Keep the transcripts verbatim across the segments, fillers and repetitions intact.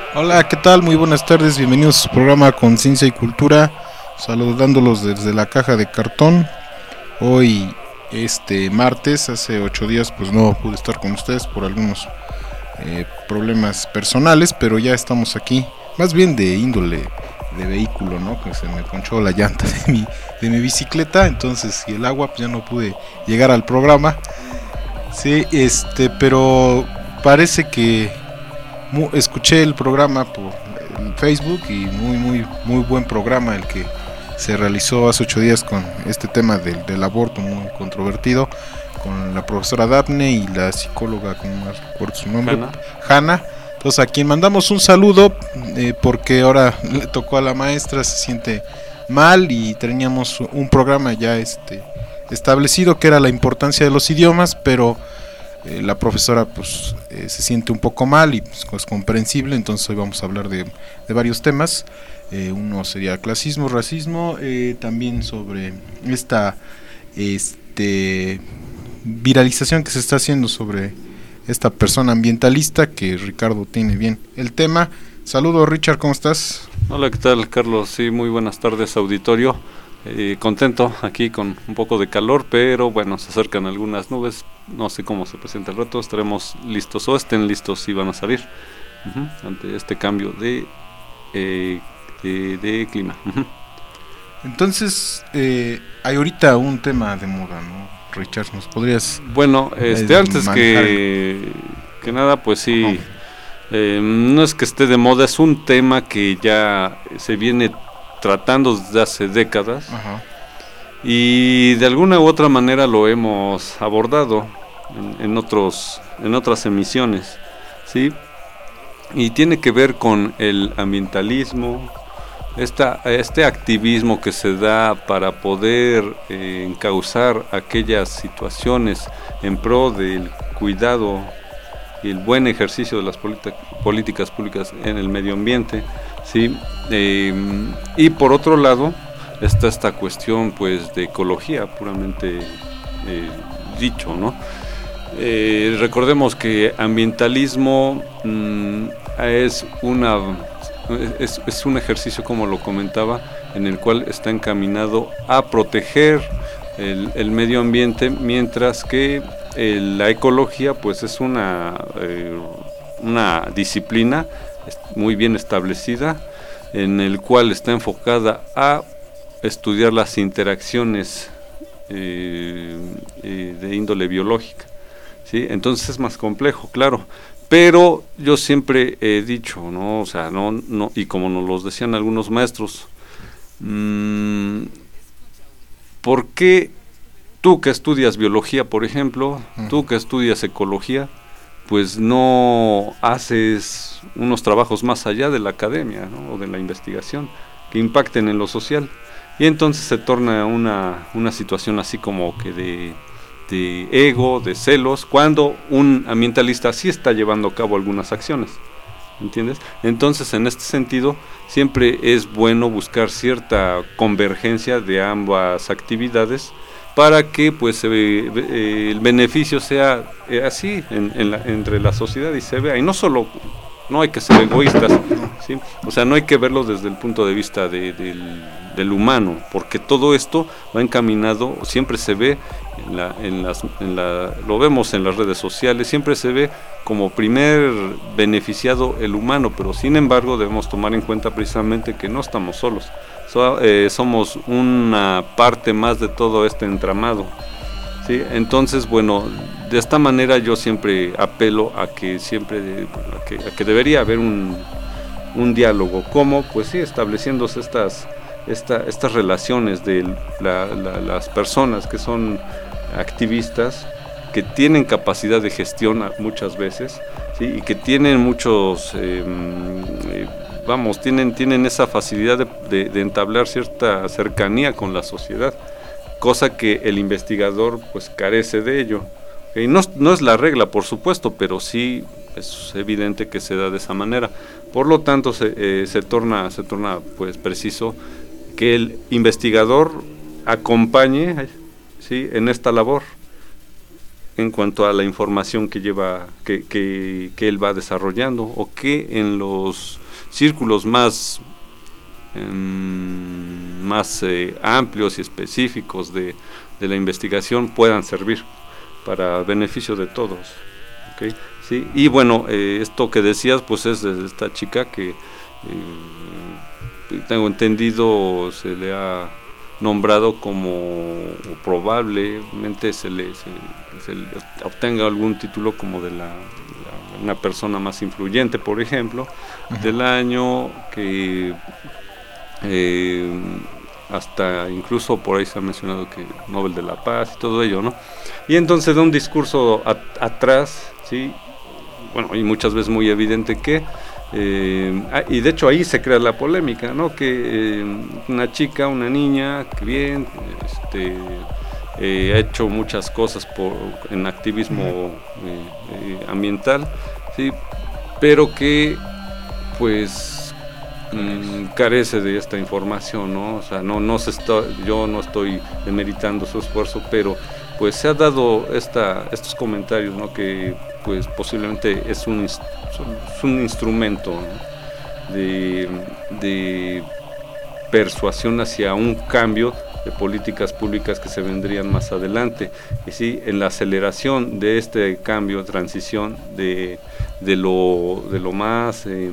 Hola, ¿qué tal? Muy buenas tardes, bienvenidos a su programa Conciencia y Cultura, saludándolos desde la caja de cartón. Hoy, este martes, hace ocho días, pues no pude estar con ustedes por algunos eh, problemas personales, pero ya estamos aquí, más bien de índole de vehículo, ¿no? Que se me ponchó la llanta de mi, de mi bicicleta, entonces, y el agua, pues ya no pude llegar al programa. Sí, este, pero parece que mu- escuché el programa por el Facebook y muy, muy, muy buen programa el que se realizó hace ocho días con este tema del, del aborto muy controvertido, con la profesora Daphne y la psicóloga, que no recuerdo su nombre, Hanna. Hanna. Entonces, a quien mandamos un saludo, eh, porque ahora le tocó a la maestra, se siente mal y teníamos un programa ya este establecido que era la importancia de los idiomas, pero eh, la profesora pues eh, se siente un poco mal y pues, es comprensible, entonces hoy vamos a hablar de, de varios temas. Eh, uno sería clasismo, racismo, eh, también sobre esta este viralización que se está haciendo sobre esta persona ambientalista, que Ricardo tiene bien el tema. Saludos, Richard, ¿cómo estás? Hola, ¿qué tal, Carlos? Sí, muy buenas tardes, auditorio. Eh, contento aquí con un poco de calor, pero bueno, se acercan algunas nubes. No sé cómo se presenta el reto. Estaremos listos o estén listos si van a salir uh-huh, ante este cambio de, eh, de, de clima. Uh-huh. Entonces, eh, hay ahorita un tema de moda, ¿no? Richard, ¿nos podrías Bueno, este, eh, antes que, que nada, pues sí, eh, no es que esté de moda, es un tema que ya se viene tratando desde hace décadas. Ajá. Y de alguna u otra manera lo hemos abordado en, en otros en otras emisiones, ¿sí? Y tiene que ver con el ambientalismo, esta, este activismo que se da para poder eh, encauzar aquellas situaciones en pro del cuidado y el buen ejercicio de las políticas públicas en el medio ambiente, ¿sí? Eh, y por otro lado está esta cuestión pues de ecología puramente eh, dicho, ¿no? Eh, recordemos que ambientalismo mmm, es una es, es un ejercicio, como lo comentaba, en el cual está encaminado a proteger el, el medio ambiente, mientras que eh, la ecología pues es una eh, una disciplina muy bien establecida, en el cual está enfocada a estudiar las interacciones eh, eh, de índole biológica, ¿sí? Entonces es más complejo, claro, pero yo siempre he dicho, no, o sea, no, no, y como nos lo decían algunos maestros, mmm, ¿por qué tú que estudias biología, por ejemplo, uh-huh. tú que estudias ecología, pues no haces unos trabajos más allá de la academia, ¿no? O de la investigación que impacten en lo social? Y entonces se torna una, una situación así como que de, de ego, de celos, cuando un ambientalista sí está llevando a cabo algunas acciones, ¿entiendes? Entonces, en este sentido, siempre es bueno buscar cierta convergencia de ambas actividades para que pues eh, eh, el beneficio sea eh, así en, en la, entre la sociedad y se vea, y no solo, no hay que ser egoístas, ¿sí? O sea, no hay que verlo desde el punto de vista de, del, del humano, porque todo esto va encaminado, siempre se ve, en la, en las, en la, lo vemos en las redes sociales, siempre se ve como primer beneficiado el humano, pero sin embargo debemos tomar en cuenta precisamente que no estamos solos. So, eh, somos una parte más de todo este entramado, ¿sí? Entonces, bueno, de esta manera yo siempre apelo a que siempre a que, a que debería haber un, un diálogo, como pues sí, estableciéndose estas esta, estas relaciones de la, la, las personas que son activistas, que tienen capacidad de gestión muchas veces, ¿sí? Y que tienen muchos eh, eh, vamos, tienen, tienen esa facilidad de, de, de entablar cierta cercanía con la sociedad, cosa que el investigador pues carece de ello. Y no, no es la regla, por supuesto, pero sí es evidente que se da de esa manera. Por lo tanto, se, eh, se torna, se torna pues preciso que el investigador acompañe, ¿sí?, en esta labor. en cuanto a la información que lleva, que, que, que él va desarrollando, o que en los círculos más, eh, más eh, amplios y específicos de, de la investigación puedan servir para beneficio de todos. ¿Okay? Sí, y bueno, eh, esto que decías, pues es de esta chica que eh, tengo entendido se le ha nombrado como probablemente se le, se, se le obtenga algún título como de la, la una persona más influyente, por ejemplo, uh-huh. del año, que eh, hasta incluso por ahí se ha mencionado que Nobel de la Paz y todo ello, ¿no? Y entonces da un discurso a, atrás, sí, bueno, y muchas veces muy evidente que Eh, y de hecho ahí se crea la polémica, ¿no? Que eh, una chica, una niña, que bien, este, eh, ha hecho muchas cosas por, en activismo eh, eh, ambiental, ¿sí? Pero que pues mm, carece de esta información, ¿no? O sea, no, no se está, yo no estoy demeritando su esfuerzo, pero pues se ha dado esta, estos comentarios, ¿no? Que pues posiblemente es un, es un instrumento, ¿no? de, de persuasión hacia un cambio de políticas públicas que se vendrían más adelante, y sí, en la aceleración de este cambio, transición de, de, lo, de lo más, eh,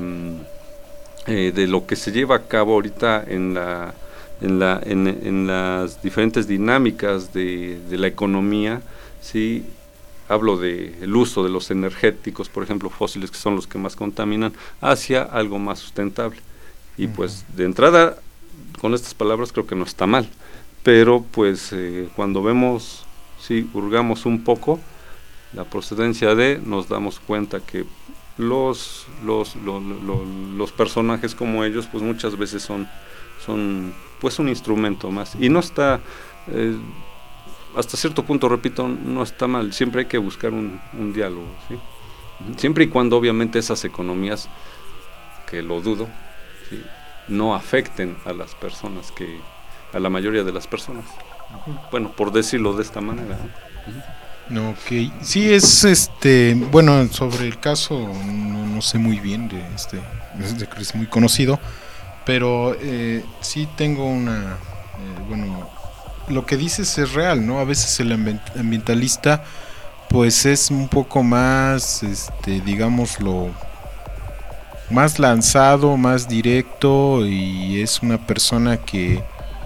eh, de lo que se lleva a cabo ahorita en la En, la, en, en las diferentes dinámicas de, de la economía, sí, hablo del uso de los energéticos, por ejemplo, fósiles, que son los que más contaminan, hacia algo más sustentable. Y uh-huh. pues de entrada, con estas palabras creo que no está mal, pero pues eh, cuando vemos, sí, hurgamos un poco la procedencia de, nos damos cuenta que los, los, lo, lo, lo, los personajes como ellos, pues muchas veces son, son pues un instrumento más, y no está, eh, hasta cierto punto, repito, no está mal, siempre hay que buscar un, un diálogo, ¿sí? Siempre y cuando obviamente esas economías, que lo dudo, ¿sí?, no afecten a las personas, que a la mayoría de las personas, uh-huh. bueno, por decirlo de esta manera, ¿no? Uh-huh. Ok, sí, es este, bueno, sobre el caso no, no sé muy bien, de este, es muy conocido, pero eh, sí tengo una, eh, bueno, lo que dices es real, ¿no? A veces el ambientalista pues es un poco más, este, digámoslo, más lanzado, más directo, y es una persona que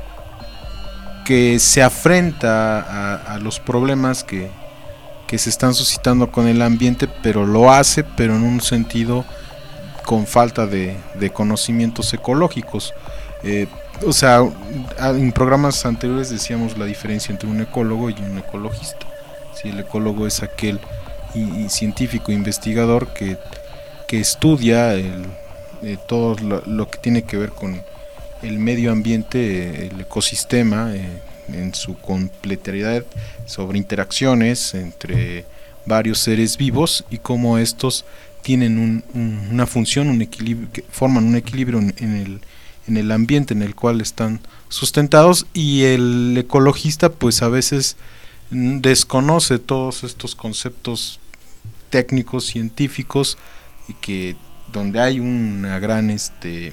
que se afrenta a, a los problemas que, que se están suscitando con el ambiente, pero lo hace, pero en un sentido con falta de, de conocimientos ecológicos. Eh, o sea, en programas anteriores decíamos la diferencia entre un ecólogo y un ecologista. Si el ecólogo es aquel y, y científico investigador que, que estudia el, eh, todo lo, lo que tiene que ver con el medio ambiente, el ecosistema, eh, en su completariedad, sobre interacciones entre varios seres vivos y cómo estos tienen un, un, una función, un equilibrio, que forman un equilibrio en, en, el, en el ambiente en el cual están sustentados, y el ecologista pues a veces desconoce todos estos conceptos técnicos, científicos, y que donde hay una gran este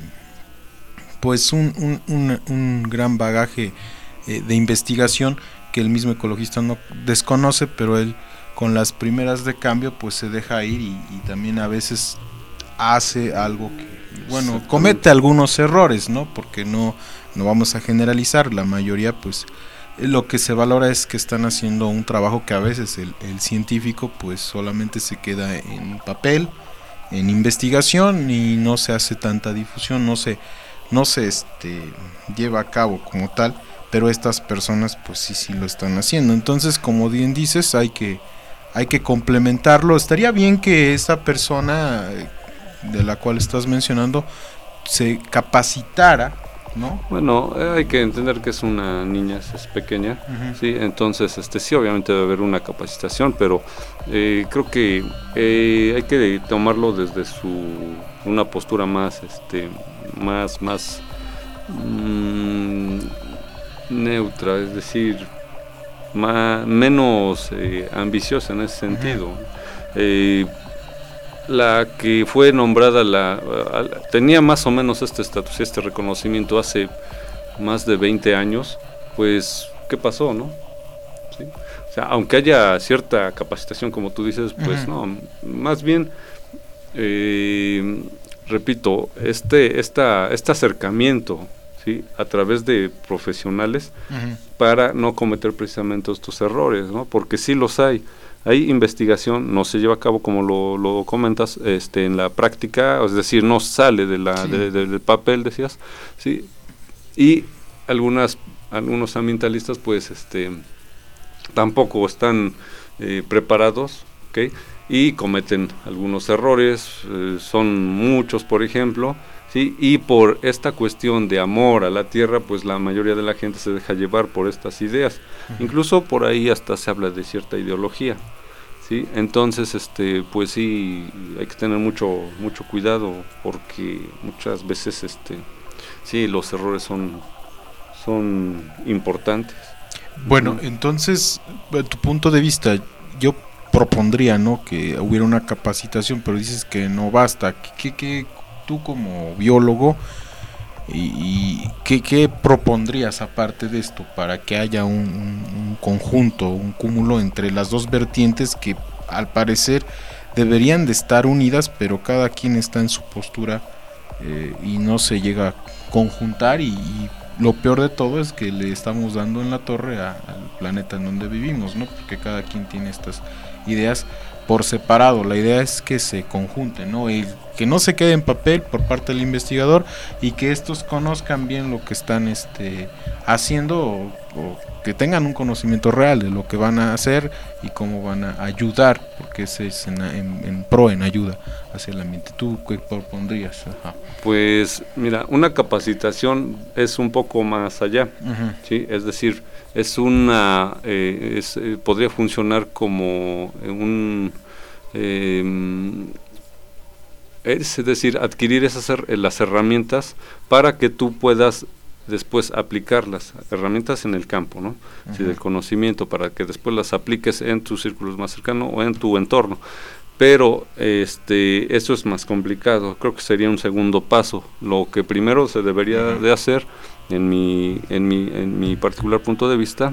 pues un, un, un, un gran bagaje eh, de investigación que el mismo ecologista no desconoce, pero él con las primeras de cambio pues se deja ir, y, y también a veces hace algo que, bueno, comete algunos errores, ¿no? Porque no, no vamos a generalizar, la mayoría pues lo que se valora es que están haciendo un trabajo que a veces el, el científico pues solamente se queda en papel, en investigación, y no se hace tanta difusión, no se no se este lleva a cabo como tal, pero estas personas pues sí sí lo están haciendo. Entonces, como bien dices, hay que hay que complementarlo. Estaría bien que esa persona de la cual estás mencionando se capacitara, ¿no? Bueno, hay que entender que es una niña, es pequeña, uh-huh. sí, entonces este sí, obviamente debe haber una capacitación, pero eh, creo que eh, hay que tomarlo desde su una postura más este más más mmm, neutra, es decir, más, menos eh, ambiciosa en ese sentido. Eh, la que fue nombrada, la, uh, tenía más o menos este estatus, este reconocimiento hace más de veinte años, pues, ¿qué pasó, no? ¿Sí? O sea, aunque haya cierta capacitación, como tú dices, pues uh-huh. no, más bien, eh, repito, este, esta, este acercamiento, ¿sí? A través de profesionales, uh-huh. para no cometer precisamente estos errores, ¿no? Porque sí los hay. Hay investigación, no se lleva a cabo como lo, lo comentas, este, en la práctica, es decir, no sale de la, sí. de, de, del papel, decías, sí, y algunas, algunos ambientalistas, pues, este, tampoco están eh, preparados, ¿okay? Y cometen algunos errores, eh, son muchos, por ejemplo, sí, y por esta cuestión de amor a la tierra, pues la mayoría de la gente se deja llevar por estas ideas, uh-huh. incluso por ahí hasta se habla de cierta ideología. Sí, entonces este pues sí hay que tener mucho mucho cuidado porque muchas veces este sí los errores son son importantes. Bueno, uh-huh. entonces, de tu punto de vista, yo propondría, ¿no?, que hubiera una capacitación, pero dices que no basta. ¿Qué, qué tú como biólogo y, y qué, qué propondrías aparte de esto para que haya un, un, un conjunto, un cúmulo entre las dos vertientes que al parecer deberían de estar unidas, pero cada quien está en su postura eh, y no se llega a conjuntar y, y lo peor de todo es que le estamos dando en la torre a, al planeta en donde vivimos, ¿no? Porque cada quien tiene estas ideas por separado. La idea es que se conjunten, ¿no? Y que no se quede en papel por parte del investigador y que estos conozcan bien lo que están este, haciendo o, o que tengan un conocimiento real de lo que van a hacer y cómo van a ayudar, porque ese es en, en, en pro, en ayuda hacia el ambiente. ¿Tú qué propondrías? Ajá. Pues mira, una capacitación es un poco más allá, uh-huh. ¿sí? Es decir, es una, eh, es, eh, podría funcionar como un, eh, es decir, adquirir esas las herramientas para que tú puedas después aplicarlas, herramientas en el campo, ¿no? Uh-huh. Sí, del conocimiento, para que después las apliques en tus círculos más cercanos o en tu entorno. Pero este eso es más complicado, creo que sería un segundo paso. Lo que primero se debería uh-huh. de hacer, en mi, en mi, en mi particular punto de vista,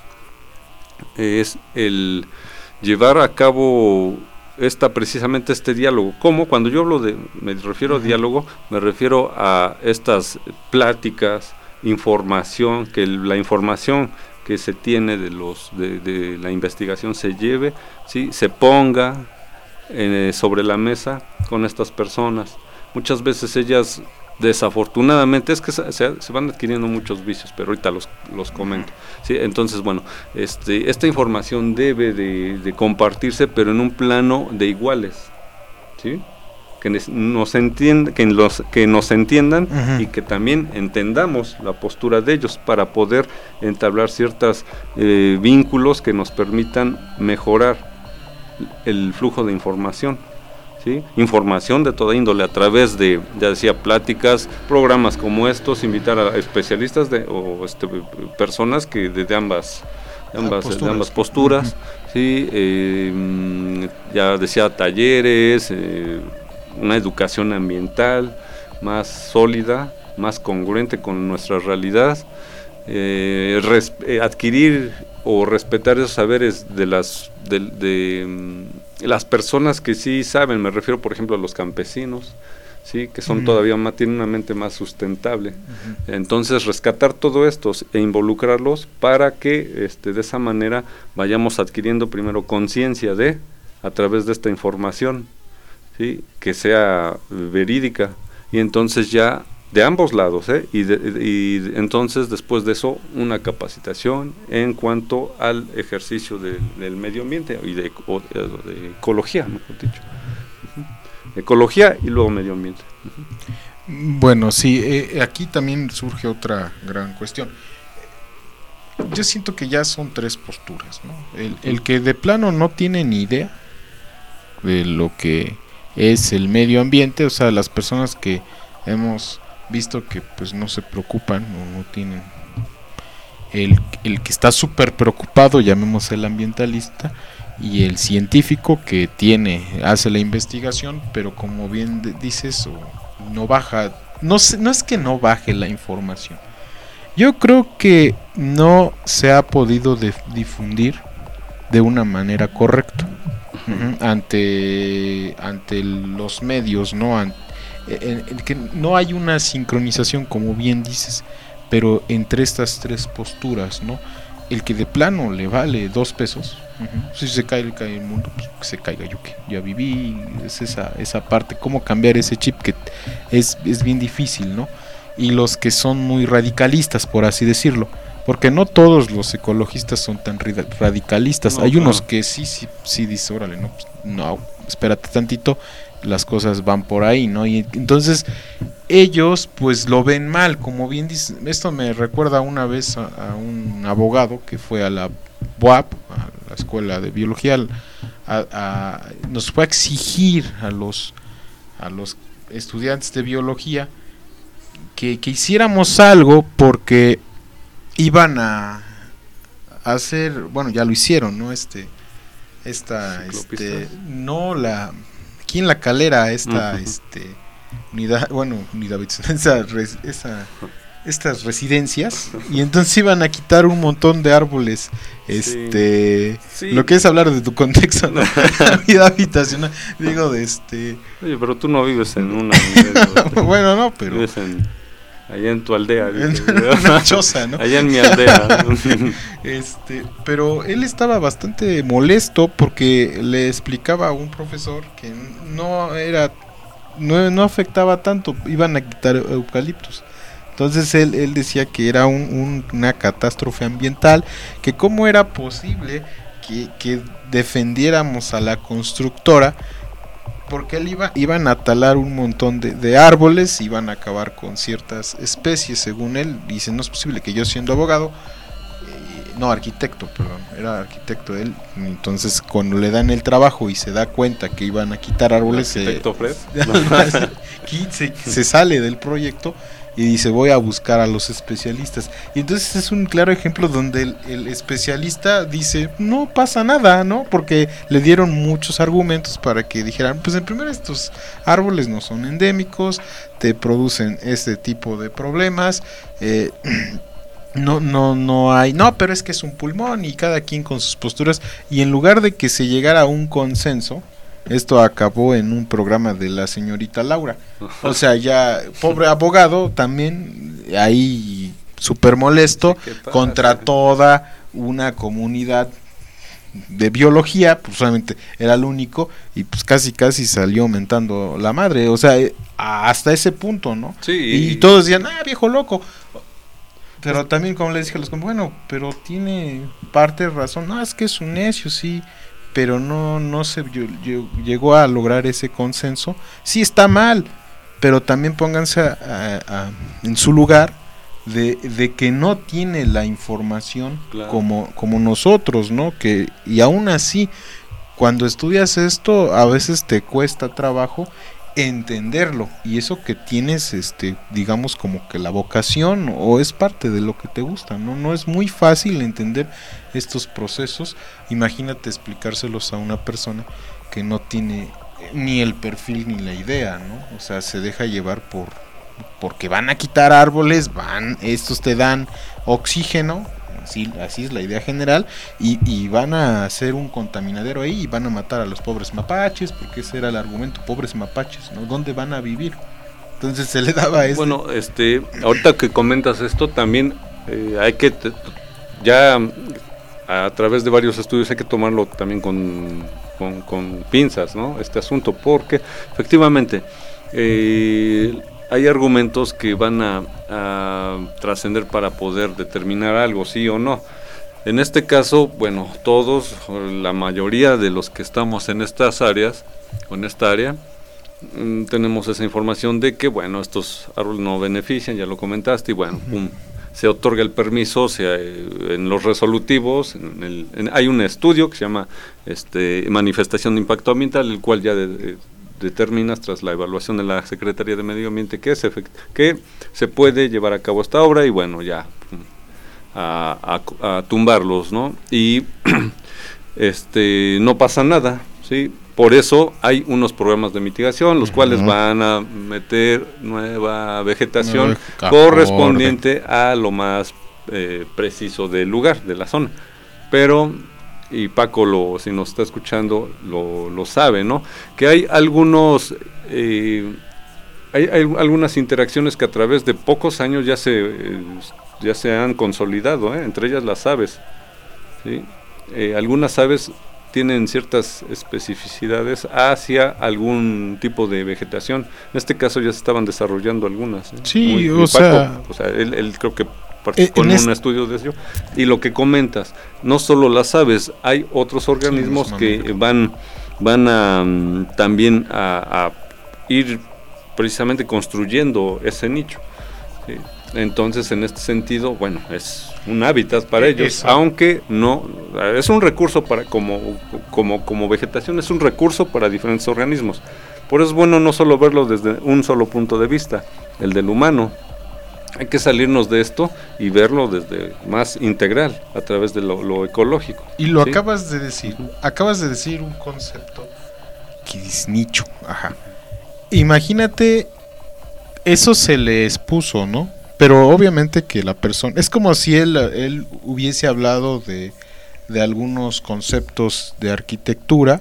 es el llevar a cabo esta precisamente este diálogo. ¿Cómo? Cuando yo hablo de, me refiero uh-huh. a diálogo, me refiero a estas pláticas, información, que el, la información que se tiene de los de, de la investigación se lleve, ¿sí? Se ponga eh, sobre la mesa con estas personas. Muchas veces ellas, desafortunadamente, es que se, se van adquiriendo muchos vicios, pero ahorita los, los comento, ¿sí? Entonces, bueno, este, esta información debe de, de compartirse, pero en un plano de iguales, ¿sí? Que nos entiendan, que, los, que nos entiendan uh-huh. y que también entendamos la postura de ellos para poder entablar ciertos eh, vínculos que nos permitan mejorar el flujo de información. ¿Sí? Información de toda índole a través de, ya decía, pláticas, programas como estos, invitar a especialistas de, o este, personas que de, de ambas de ambas, posturas. De ambas posturas, uh-huh. ¿sí? eh, ya decía, talleres, eh, una educación ambiental más sólida, más congruente con nuestra realidad, eh, res, eh, adquirir o respetar esos saberes de las de, de um, las personas que sí saben. Me refiero, por ejemplo, a los campesinos, sí, que son uh-huh. todavía más, tienen una mente más sustentable. Uh-huh. Entonces, rescatar todo esto e involucrarlos para que este, de esa manera vayamos adquiriendo primero conciencia de, a través de esta información, sí, que sea verídica, y entonces ya de ambos lados, ¿eh? y, de, y entonces después de eso una capacitación en cuanto al ejercicio de, del medio ambiente y de, o, de ecología, mejor dicho. Uh-huh. Ecología y luego medio ambiente. Uh-huh. Bueno, sí, eh, aquí también surge otra gran cuestión. Yo siento que ya son tres posturas, ¿no? El, el que de plano no tiene ni idea de lo que es el medio ambiente, o sea, las personas que hemos visto que pues no se preocupan o no tienen el, el que está súper preocupado, llamemos el ambientalista, y el científico que tiene, hace la investigación, pero como bien de, dices, no baja, no, se, no es que no baje la información. Yo creo que no se ha podido de, difundir de una manera correcta uh-huh. ante ante los medios, no ante, en, en que no hay una sincronización, como bien dices, pero entre estas tres posturas, ¿no? El que de plano le vale dos pesos, uh-huh. si se cae, cae el mundo, pues que se caiga yo que ya viví, es esa esa parte, cómo cambiar ese chip que es es bien difícil, ¿no? Y los que son muy radicalistas, por así decirlo, porque no todos los ecologistas son tan radicalistas, no, hay claro. unos que sí, sí, sí dice, órale, no, pues, no, espérate tantito, las cosas van por ahí, ¿no? Y entonces ellos pues lo ven mal, como bien dice, esto me recuerda una vez a, a un abogado que fue a la B U A P, a la escuela de biología, a, a, nos fue a exigir a los, a los estudiantes de biología que, que hiciéramos algo porque iban a, a hacer, bueno, ya lo hicieron, ¿no? Este, esta, este, no la, aquí en La Calera, esta, uh-huh. este, unidad, bueno, unidad, esa, esa, estas residencias, y entonces iban a quitar un montón de árboles, este, sí. Sí. Lo que es hablar de tu contexto, ¿no? La vida habitacional, digo, de este. Oye, pero tú no vives en una. Bueno, no, pero. Vives en. Allá en tu aldea, en una choza, ¿no? Allá en mi aldea. este, pero él estaba bastante molesto porque le explicaba a un profesor que no era, no, no afectaba tanto, iban a quitar eucaliptos. Entonces él, él decía que era un, un, una catástrofe ambiental, que cómo era posible que, que defendiéramos a la constructora, porque él iba, iban a talar un montón de, de árboles, iban a acabar con ciertas especies, según él. Dice, no es posible que yo siendo abogado, eh, no, arquitecto, perdón, era arquitecto él, entonces cuando le dan el trabajo y se da cuenta que iban a quitar árboles, eh, se, se sale del proyecto y dice, voy a buscar a los especialistas. Y entonces es un claro ejemplo donde el, el especialista dice, no pasa nada, ¿no? Porque le dieron muchos argumentos para que dijeran, pues en primer estos árboles no son endémicos, te producen este tipo de problemas, eh, no, no, no hay, no, pero es que es un pulmón, y cada quien con sus posturas, y en lugar de que se llegara a un consenso, esto acabó en un programa de la señorita Laura. O sea, ya, pobre abogado, también ahí súper molesto contra toda una comunidad de biología, pues solamente era el único, y pues casi casi salió mentando la madre. O sea, hasta ese punto, ¿no? Sí. Y, y todos decían, ah, viejo loco. Pero también, como le dije a los compañeros, bueno, pero tiene parte de razón. No, es que es un necio, sí. Pero no no se yo, yo, llegó a lograr ese consenso. Sí está mal, pero también pónganse a, a, a, en su lugar de, de que no tiene la información, claro, como, como nosotros, ¿no? Que, y aún así, cuando estudias esto, a veces te cuesta trabajo entenderlo, y eso que tienes, este, digamos, como que la vocación, o es parte de lo que te gusta, ¿no? No es muy fácil entender estos procesos. Imagínate explicárselos a una persona que no tiene ni el perfil ni la idea, ¿no? O sea, se deja llevar por porque van a quitar árboles, van, estos te dan oxígeno, así, así es la idea general, y, y van a hacer un contaminadero ahí y van a matar a los pobres mapaches, porque ese era el argumento, pobres mapaches, ¿no? ¿Dónde van a vivir? Entonces se le daba eso. Bueno, este, ahorita que comentas esto, también eh, hay que, t- ya a través de varios estudios hay que tomarlo también con, con, con pinzas, ¿no? Este asunto, porque efectivamente eh, hay argumentos que van a, a trascender para poder determinar algo, sí o no. En este caso, bueno, todos, la mayoría de los que estamos en estas áreas, o en esta área, mmm, tenemos esa información de que, bueno, estos árboles no benefician, ya lo comentaste, y bueno, uh-huh. pum, se otorga el permiso, se, en los resolutivos, en el, en, hay un estudio que se llama este, manifestación de impacto ambiental, el cual ya de, de, determinas tras la evaluación de la Secretaría de Medio Ambiente que, es efect- que se puede llevar a cabo esta obra, y bueno, ya a, a, a tumbarlos, ¿no? Y este no pasa nada, ¿sí? Por eso hay unos programas de mitigación, los uh-huh. cuales van a meter nueva vegetación no, correspondiente a lo más eh, preciso del lugar, de la zona. Pero, y Paco, lo, si nos está escuchando, lo, lo sabe, ¿no? Que hay algunos, eh, hay, hay algunas interacciones que a través de pocos años ya se, eh, ya se han consolidado, ¿eh? Entre ellas las aves, ¿sí? Eh, algunas aves tienen ciertas especificidades hacia algún tipo de vegetación. En este caso ya se estaban desarrollando algunas, ¿eh? Sí, muy, o, muy sea, o sea, él, él creo que participó en, en un este estudio de eso. Y lo que comentas, no solo las aves, hay otros organismos sí, que van, van a um, también a, a ir precisamente construyendo ese nicho, ¿sí? Entonces, en este sentido, bueno, es un hábitat para ellos, Eso. aunque no, es un recurso para, como, como, como vegetación, es un recurso para diferentes organismos. Por eso es bueno no solo verlo desde un solo punto de vista, el del humano. Hay que salirnos de esto y verlo desde más integral, a través de lo, lo ecológico. Y lo ¿sí? acabas de decir, acabas de decir un concepto que es nicho, ajá. Imagínate, eso se le expuso, ¿no? Pero obviamente que la persona, es como si él, él hubiese hablado de, de algunos conceptos de arquitectura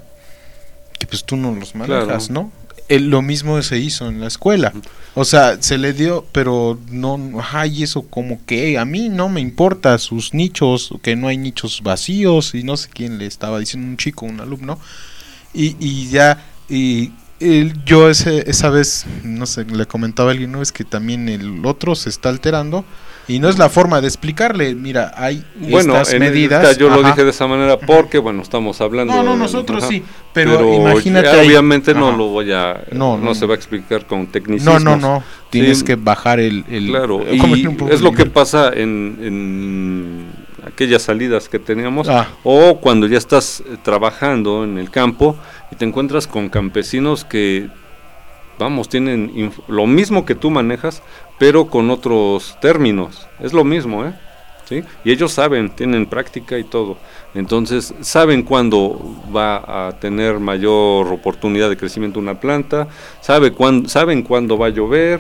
que pues tú no los manejas, claro. ¿no? Él, lo mismo se hizo en la escuela, o sea, se le dio, pero no, ay, eso como que a mí no me importa sus nichos, que no hay nichos vacíos, y no sé quién le estaba diciendo, un chico, un alumno, y, y ya, y El, yo ese, esa vez, no sé, le comentaba a alguien, no es que también el otro se está alterando y no es la forma de explicarle, mira, hay bueno, estas en medidas. Yo ajá. lo dije de esa manera porque, bueno, estamos hablando... No, no, de, nosotros ajá, sí, pero, pero imagínate ya, ahí, obviamente ajá. no lo voy a... No, no, no se va a explicar con tecnicismos. No, no, no, tienes sí, que bajar el... el claro, y es lo que pasa en... en aquellas salidas que teníamos, ah. o cuando ya estás trabajando en el campo y te encuentras con campesinos que, vamos, tienen inf- lo mismo que tú manejas, pero con otros términos, es lo mismo, ¿eh? ¿Sí? Y ellos saben, tienen práctica y todo, entonces saben cuándo va a tener mayor oportunidad de crecimiento una planta, sabe cuándo, saben cuándo va a llover.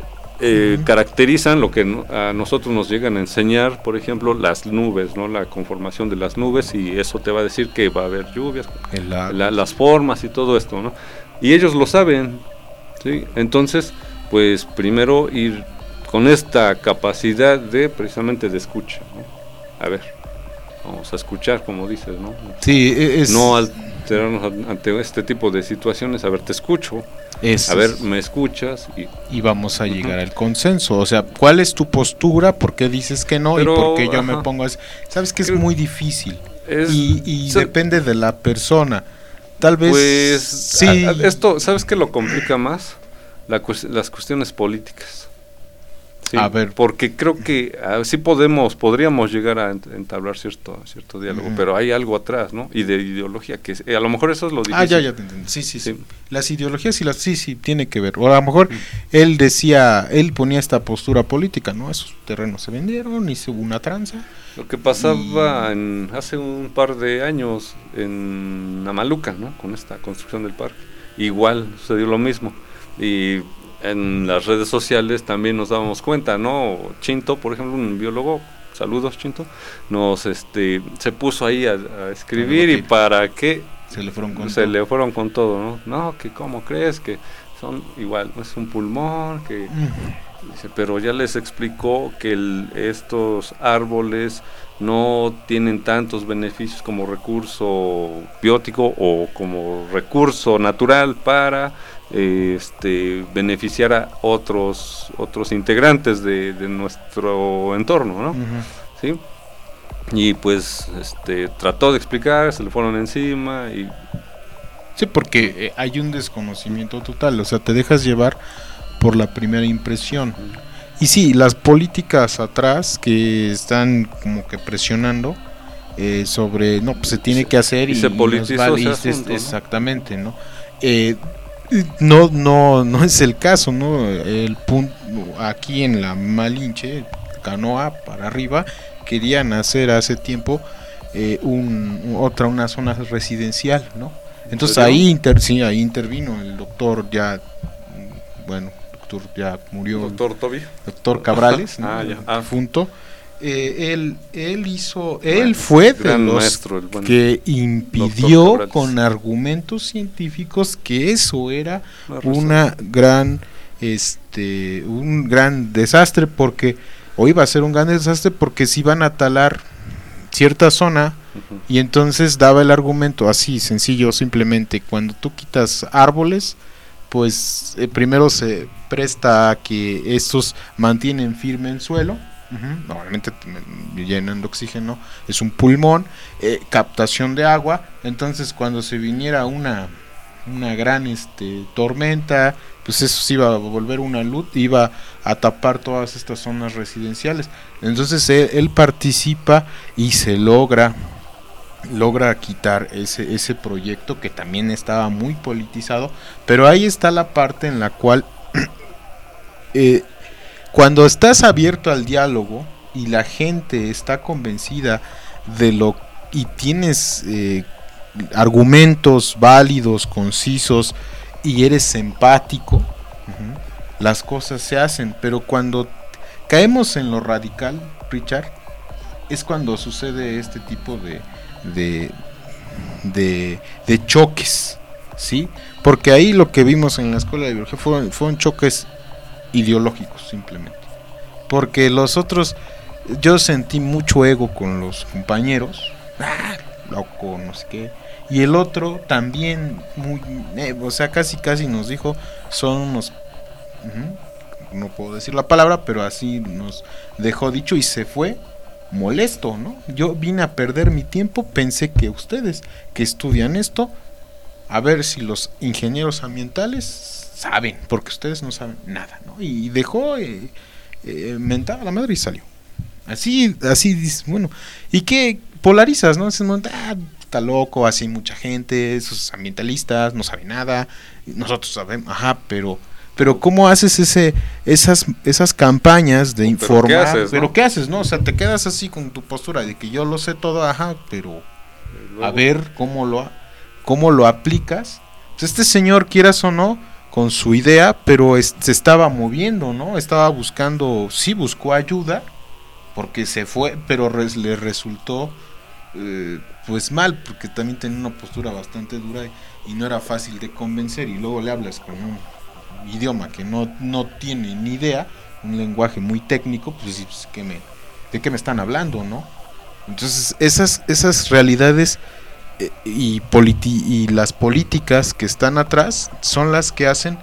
Eh, uh-huh. Caracterizan lo que no, a nosotros nos llegan a enseñar, por ejemplo, las nubes, ¿no? La conformación de las nubes, y eso te va a decir que va a haber lluvias, la, las formas y todo esto, ¿no? Y ellos lo saben, ¿sí? Entonces, pues primero ir con esta capacidad de precisamente de escucha, ¿no? A ver, vamos a escuchar, como dices, ¿no? Sí, es... No alterarnos ante este tipo de situaciones, a ver, te escucho. Es, a ver, me escuchas y, y vamos a uh-huh. llegar al consenso, o sea, ¿cuál es tu postura? ¿Por qué dices que no? Pero, y por qué yo ajá. me pongo así. Sabes que es muy difícil es, y, y se, depende de la persona. Tal vez pues sí. A, a esto, ¿sabes qué lo complica más? La, las cuestiones políticas. Sí, a ver, porque creo que uh, sí podemos, podríamos llegar a entablar cierto cierto diálogo, uh-huh. pero hay algo atrás, ¿no? Y de ideología que eh, a lo mejor eso es lo difícil. Ah, ya, ya te entiendo. Sí, sí, sí, sí. Las ideologías y las sí, sí tiene que ver. O a lo mejor uh-huh. él decía, él ponía esta postura política, ¿no? Esos terrenos se vendieron y se hubo una tranza. Lo que pasaba y... en, hace un par de años en Amalucan, ¿no? Con esta construcción del parque, igual sucedió lo mismo. Y en las redes sociales también nos dábamos cuenta, ¿no? Chinto, por ejemplo, un biólogo, saludos Chinto, nos este se puso ahí a, a escribir y para qué se le fueron con se todo. le fueron con todo, ¿no? No, que cómo crees que son igual, es un pulmón, que uh-huh. dice, pero ya les explicó que el, estos árboles no tienen tantos beneficios como recurso biótico o como recurso natural para este beneficiar a otros otros integrantes de, de nuestro entorno, ¿no? Uh-huh. ¿Sí? Y pues este trató de explicar, se le fueron encima y sí, porque eh, hay un desconocimiento total, o sea, te dejas llevar por la primera impresión. Uh-huh. Y sí, las políticas atrás que están como que presionando eh, sobre, no, pues se tiene que hacer y, y se politizó y ese asunto, ¿no? Exactamente, ¿no? Eh, no, no, no es el caso, ¿no? El punto aquí en la Malinche, Canoa para arriba, querían hacer hace tiempo eh, un, otra, una zona residencial, ¿no? Entonces ahí, inter, sí, ahí intervino el doctor ya, bueno, doctor ya murió. Doctor Toby. Doctor Cabrales, ¿no? ah, ya. Ah. Difunto. Eh, él, él hizo, él bueno, fue de los maestro, bueno, que impidió con argumentos científicos que eso era una gran, este, un gran desastre, porque, o iba a ser un gran desastre porque se iban a talar cierta zona, uh-huh. y entonces daba el argumento así, sencillo, simplemente, cuando tú quitas árboles, pues eh, primero se presta a que estos mantienen firme el suelo. Uh-huh. Normalmente llenan de oxígeno, es un pulmón, eh, captación de agua, entonces cuando se viniera una una gran este tormenta, pues eso se iba a volver una luz, iba a tapar todas estas zonas residenciales. Entonces él, él participa y se logra logra quitar ese ese proyecto que también estaba muy politizado, pero ahí está la parte en la cual eh, cuando estás abierto al diálogo y la gente está convencida de lo y tienes eh, argumentos válidos, concisos y eres empático, uh-huh, las cosas se hacen. Pero cuando caemos en lo radical, Richard, es cuando sucede este tipo de de de, de choques, ¿sí? Porque ahí lo que vimos en la escuela de biología fueron, fueron choques ideológicos simplemente, porque los otros, yo sentí mucho ego con los compañeros, ah, loco, no sé qué, y el otro también muy, eh, o sea, casi casi nos dijo, son unos, uh-huh, no puedo decir la palabra, pero así nos dejó dicho y se fue molesto, ¿no? Yo vine a perder mi tiempo, pensé que ustedes que estudian esto, a ver si los ingenieros ambientales saben, porque ustedes no saben nada, ¿no? Y dejó eh, eh, mentar a la madre y salió. Así, así, bueno, ¿y qué polarizas, no? Dices, ah, está loco, así mucha gente, esos ambientalistas no saben nada, nosotros sabemos, ajá, pero, pero ¿cómo haces ese, esas, esas campañas de informar? ¿Pero qué haces, ¿Pero no? qué haces, no? O sea, te quedas así con tu postura de que yo lo sé todo, ajá, pero luego, a ver cómo lo, cómo lo aplicas. Pues este señor, quieras o no, con su idea, pero es, se estaba moviendo, ¿no? Estaba buscando, sí buscó ayuda, porque se fue, pero res, le resultó eh, pues mal, porque también tenía una postura bastante dura y, y no era fácil de convencer, y luego le hablas con un idioma que no, no tiene ni idea, un lenguaje muy técnico, pues, pues ¿qué me, ¿de qué me están hablando, no? Entonces esas, esas realidades Y, politi- y las políticas que están atrás son las que hacen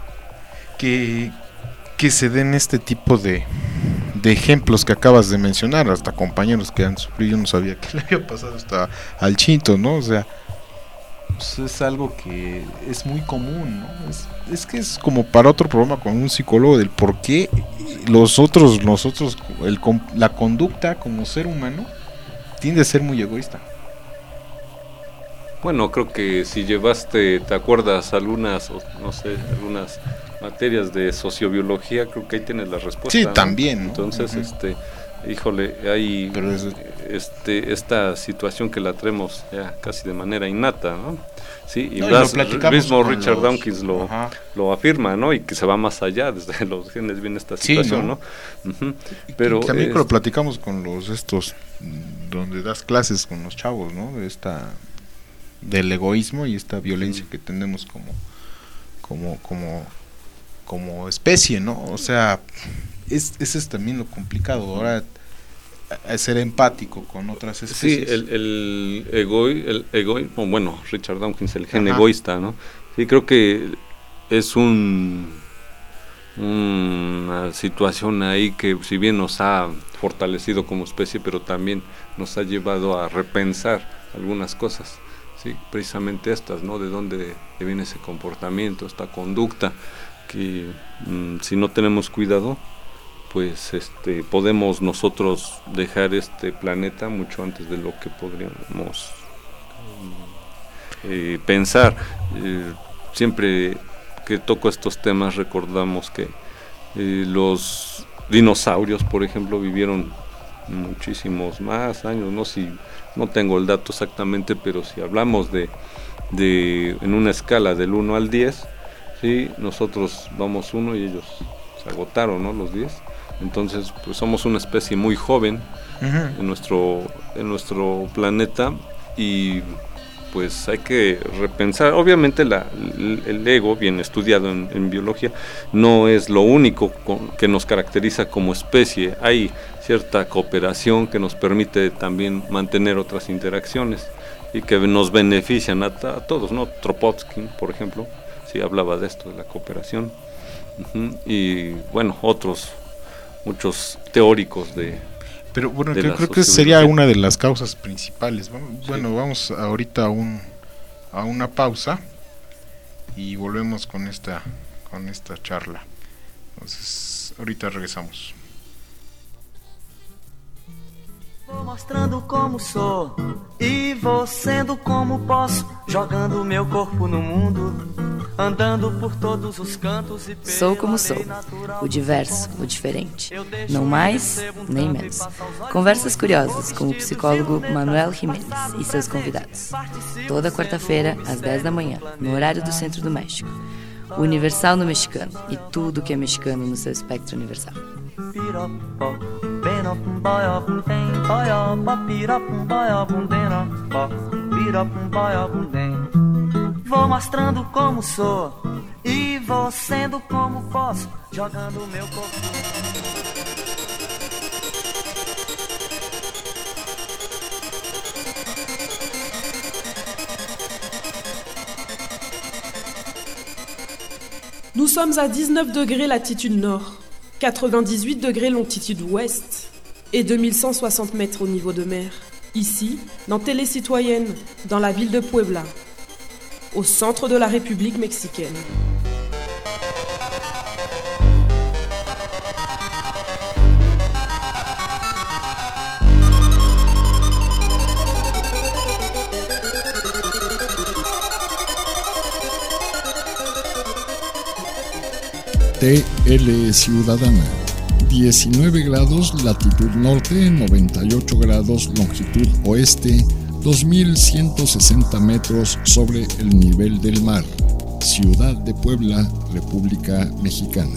que, que se den este tipo de, de ejemplos que acabas de mencionar, hasta compañeros que han sufrido. Yo no sabía que le había pasado hasta al Chinto, ¿no? O sea, pues es algo que es muy común, ¿no? Es, es que es como para otro programa con un psicólogo del por qué los otros, nosotros, el, la conducta como ser humano tiende a ser muy egoísta. Bueno, creo que si llevaste, ¿te acuerdas algunas, no sé, algunas materias de sociobiología? Creo que ahí tienes la respuesta. Sí, ¿no? también, ¿no? Entonces, uh-huh. este, híjole, hay es... este esta situación que la traemos ya casi de manera innata, ¿no? Sí, y, no, más, y el mismo Richard los... Dawkins lo, lo afirma, ¿no? Y que se va más allá, desde los genes viene esta situación, sí, ¿no? ¿no? Uh-huh. Pero y también es... lo platicamos con los estos, donde das clases con los chavos, ¿no? De esta... del egoísmo y esta violencia que tenemos como como como como especie, ¿no? O sea, es, ese es también lo complicado ahora, ser empático con otras especies. Sí, el, el egoí, el egoísmo, bueno, Richard Dawkins, el gen Ajá. egoísta, ¿no? Sí, creo que es un una situación ahí que si bien nos ha fortalecido como especie, pero también nos ha llevado a repensar algunas cosas. Sí, precisamente estas, ¿no? De dónde viene ese comportamiento, esta conducta, que mmm, si no tenemos cuidado, pues este podemos nosotros dejar este planeta mucho antes de lo que podríamos eh, pensar. Eh, siempre que toco estos temas recordamos que eh, los dinosaurios, por ejemplo, vivieron muchísimos más años, no si no tengo el dato exactamente, pero si hablamos de, de en una escala del uno al diez, sí, nosotros vamos uno y ellos se agotaron, ¿no? Los diez. Entonces, pues somos una especie muy joven uh-huh. en nuestro en nuestro planeta y pues hay que repensar. Obviamente la, el, el ego, bien estudiado en, en biología, no es lo único con, que nos caracteriza como especie. Hay cierta cooperación que nos permite también mantener otras interacciones y que nos benefician a, a todos, ¿no? Tropotsky, por ejemplo, sí hablaba de esto, de la cooperación. Uh-huh. Y bueno, otros, muchos teóricos de... Pero bueno, yo creo que sería una de las causas principales. Bueno, sí. Vamos ahorita a un a una pausa y volvemos con esta con esta charla. Entonces, ahorita regresamos. Vou mostrando como sou e vou sendo como posso, jogando meu corpo no mundo, andando por todos os cantos e Sou como sou, o diverso, o diferente, não mais nem menos. Conversas curiosas com o psicólogo Manuel Jiménez e seus convidados. Toda quarta-feira, às dez da manhã, no horário do Centro do México. Universal no mexicano e tudo que é mexicano no seu espectro universal. Vou mostrando como sou e vou sendo como posso, jogando meu corpo. Nous sommes à dix-neuf degrés latitude nord, quatre-vingt-dix-huit degrés longitude ouest et deux mille cent soixante mètres au niveau de mer. Ici, dans Télé Citoyenne, dans la ville de Puebla, au centre de la République mexicaine. T L Ciudadana, diecinueve grados latitud norte, noventa y ocho grados longitud oeste, dos mil ciento sesenta metros sobre el nivel del mar. Ciudad de Puebla, República Mexicana.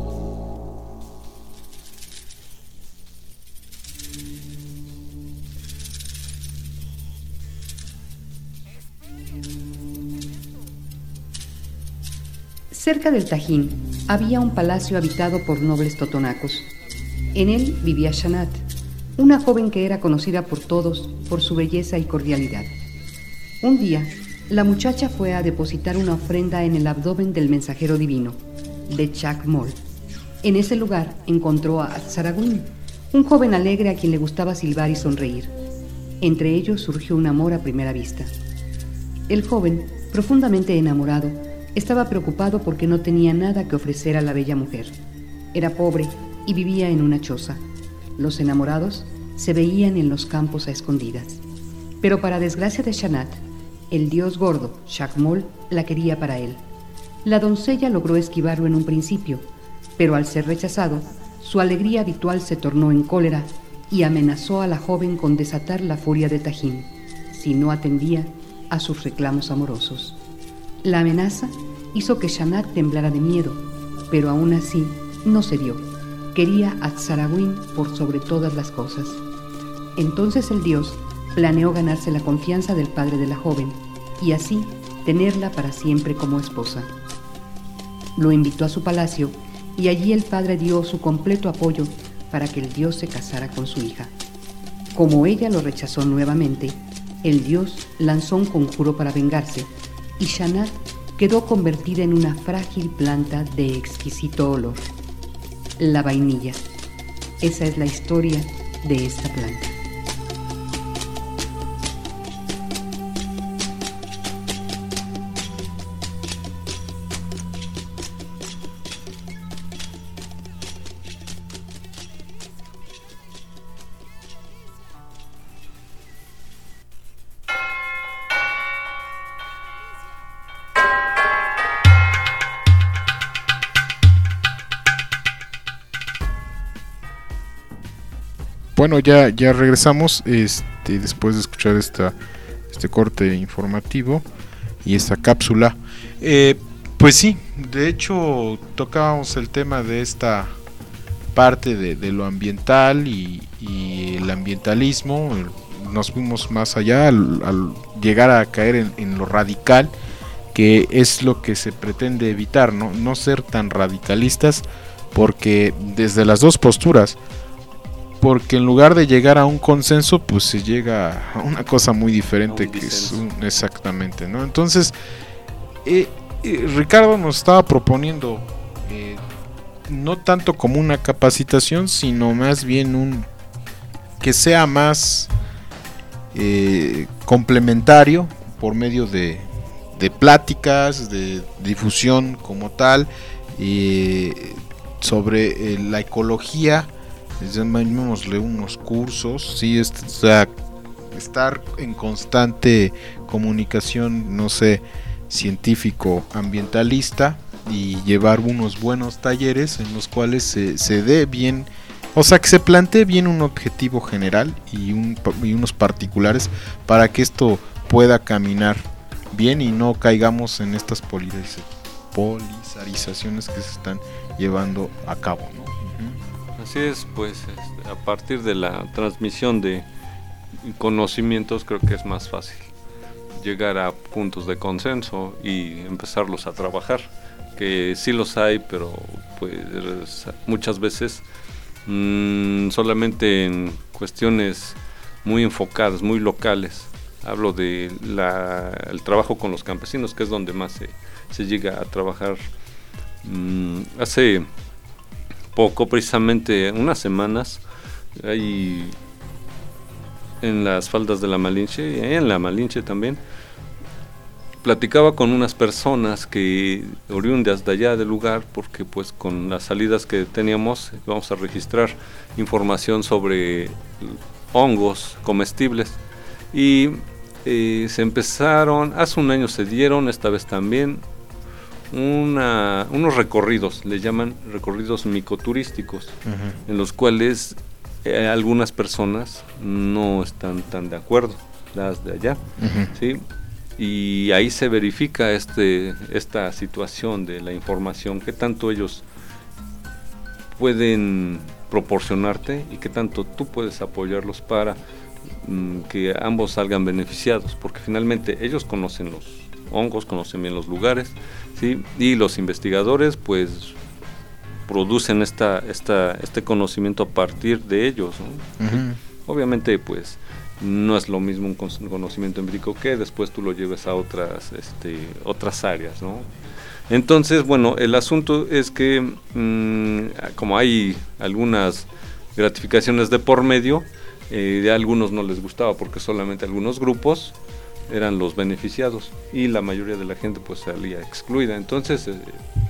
Cerca del Tajín había un palacio habitado por nobles totonacos. En él vivía Shanat, una joven que era conocida por todos por su belleza y cordialidad. Un día, la muchacha fue a depositar una ofrenda en el abdomen del mensajero divino, de Chacmol. En ese lugar encontró a Atzaragún, un joven alegre a quien le gustaba silbar y sonreír. Entre ellos surgió un amor a primera vista. El joven, profundamente enamorado, estaba preocupado porque no tenía nada que ofrecer a la bella mujer. Era pobre y vivía en una choza. Los enamorados se veían en los campos a escondidas. Pero para desgracia de Shanat, el dios gordo, Chacmol, la quería para él. La doncella logró esquivarlo en un principio, pero al ser rechazado, su alegría habitual se tornó en cólera y amenazó a la joven con desatar la furia de Tajín, si no atendía a sus reclamos amorosos. La amenaza hizo que Shanat temblara de miedo, pero aún así no cedió. Quería a Atzaragún por sobre todas las cosas. Entonces el dios planeó ganarse la confianza del padre de la joven y así tenerla para siempre como esposa. Lo invitó a su palacio y allí el padre dio su completo apoyo para que el dios se casara con su hija. Como ella lo rechazó nuevamente, el dios lanzó un conjuro para vengarse y Shanat quedó convertida en una frágil planta de exquisito olor, la vainilla. Esa es la historia de esta planta. bueno, ya, ya regresamos este, después de escuchar esta, este corte informativo y esta cápsula. Eh, pues sí, de hecho tocábamos el tema de esta parte de, de lo ambiental y, y el ambientalismo. Nos fuimos más allá al, al llegar a caer en, en lo radical, que es lo que se pretende evitar, ¿no? No ser tan radicalistas, porque desde las dos posturas, porque en lugar de llegar a un consenso, pues se llega a una cosa muy diferente, que es un, exactamente, ¿no? Entonces, eh, eh, Ricardo nos estaba proponiendo eh, no tanto como una capacitación, sino más bien un que sea más eh, complementario por medio de, de pláticas, de difusión como tal, eh, sobre eh, la ecología. Llamémosle unos cursos, sí, es, o sea, estar en constante comunicación, no sé, científico ambientalista, y llevar unos buenos talleres en los cuales se, se dé bien, o sea, que se plantee bien un objetivo general y, un, y unos particulares para que esto pueda caminar bien y no caigamos en estas polarizaciones que se están llevando a cabo, ¿no? Así es, pues a partir de la transmisión de conocimientos creo que es más fácil llegar a puntos de consenso y empezarlos a trabajar, que sí los hay, pero pues muchas veces mmm, solamente en cuestiones muy enfocadas, muy locales. Hablo de la, el trabajo con los campesinos, que es donde más se, se llega a trabajar. Mmm, hace poco, precisamente unas semanas, ahí en las faldas de la Malinche, y en la Malinche también, platicaba con unas personas que oriundas de allá del lugar, porque pues con las salidas que teníamos vamos a registrar información sobre hongos comestibles, y eh, se empezaron, hace un año se dieron, esta vez también, Una, unos recorridos, le llaman recorridos micoturísticos, uh-huh. en los cuales eh, algunas personas no están tan de acuerdo, las de allá, uh-huh. ¿sí? Y ahí se verifica este, esta situación de la información, qué tanto ellos pueden proporcionarte y qué tanto tú puedes apoyarlos para mm, que ambos salgan beneficiados, porque finalmente ellos conocen los hongos, conocen bien los lugares, ¿sí? Y los investigadores pues producen esta, esta, este conocimiento a partir de ellos, ¿no? Uh-huh. ¿Sí? Obviamente pues no es lo mismo un conocimiento empírico que después tú lo lleves a otras, este, otras áreas, ¿no? Entonces, bueno, el asunto es que mmm, como hay algunas gratificaciones de por medio, eh, a algunos no les gustaba porque solamente algunos grupos eran los beneficiados y la mayoría de la gente pues salía excluida. Entonces, eh,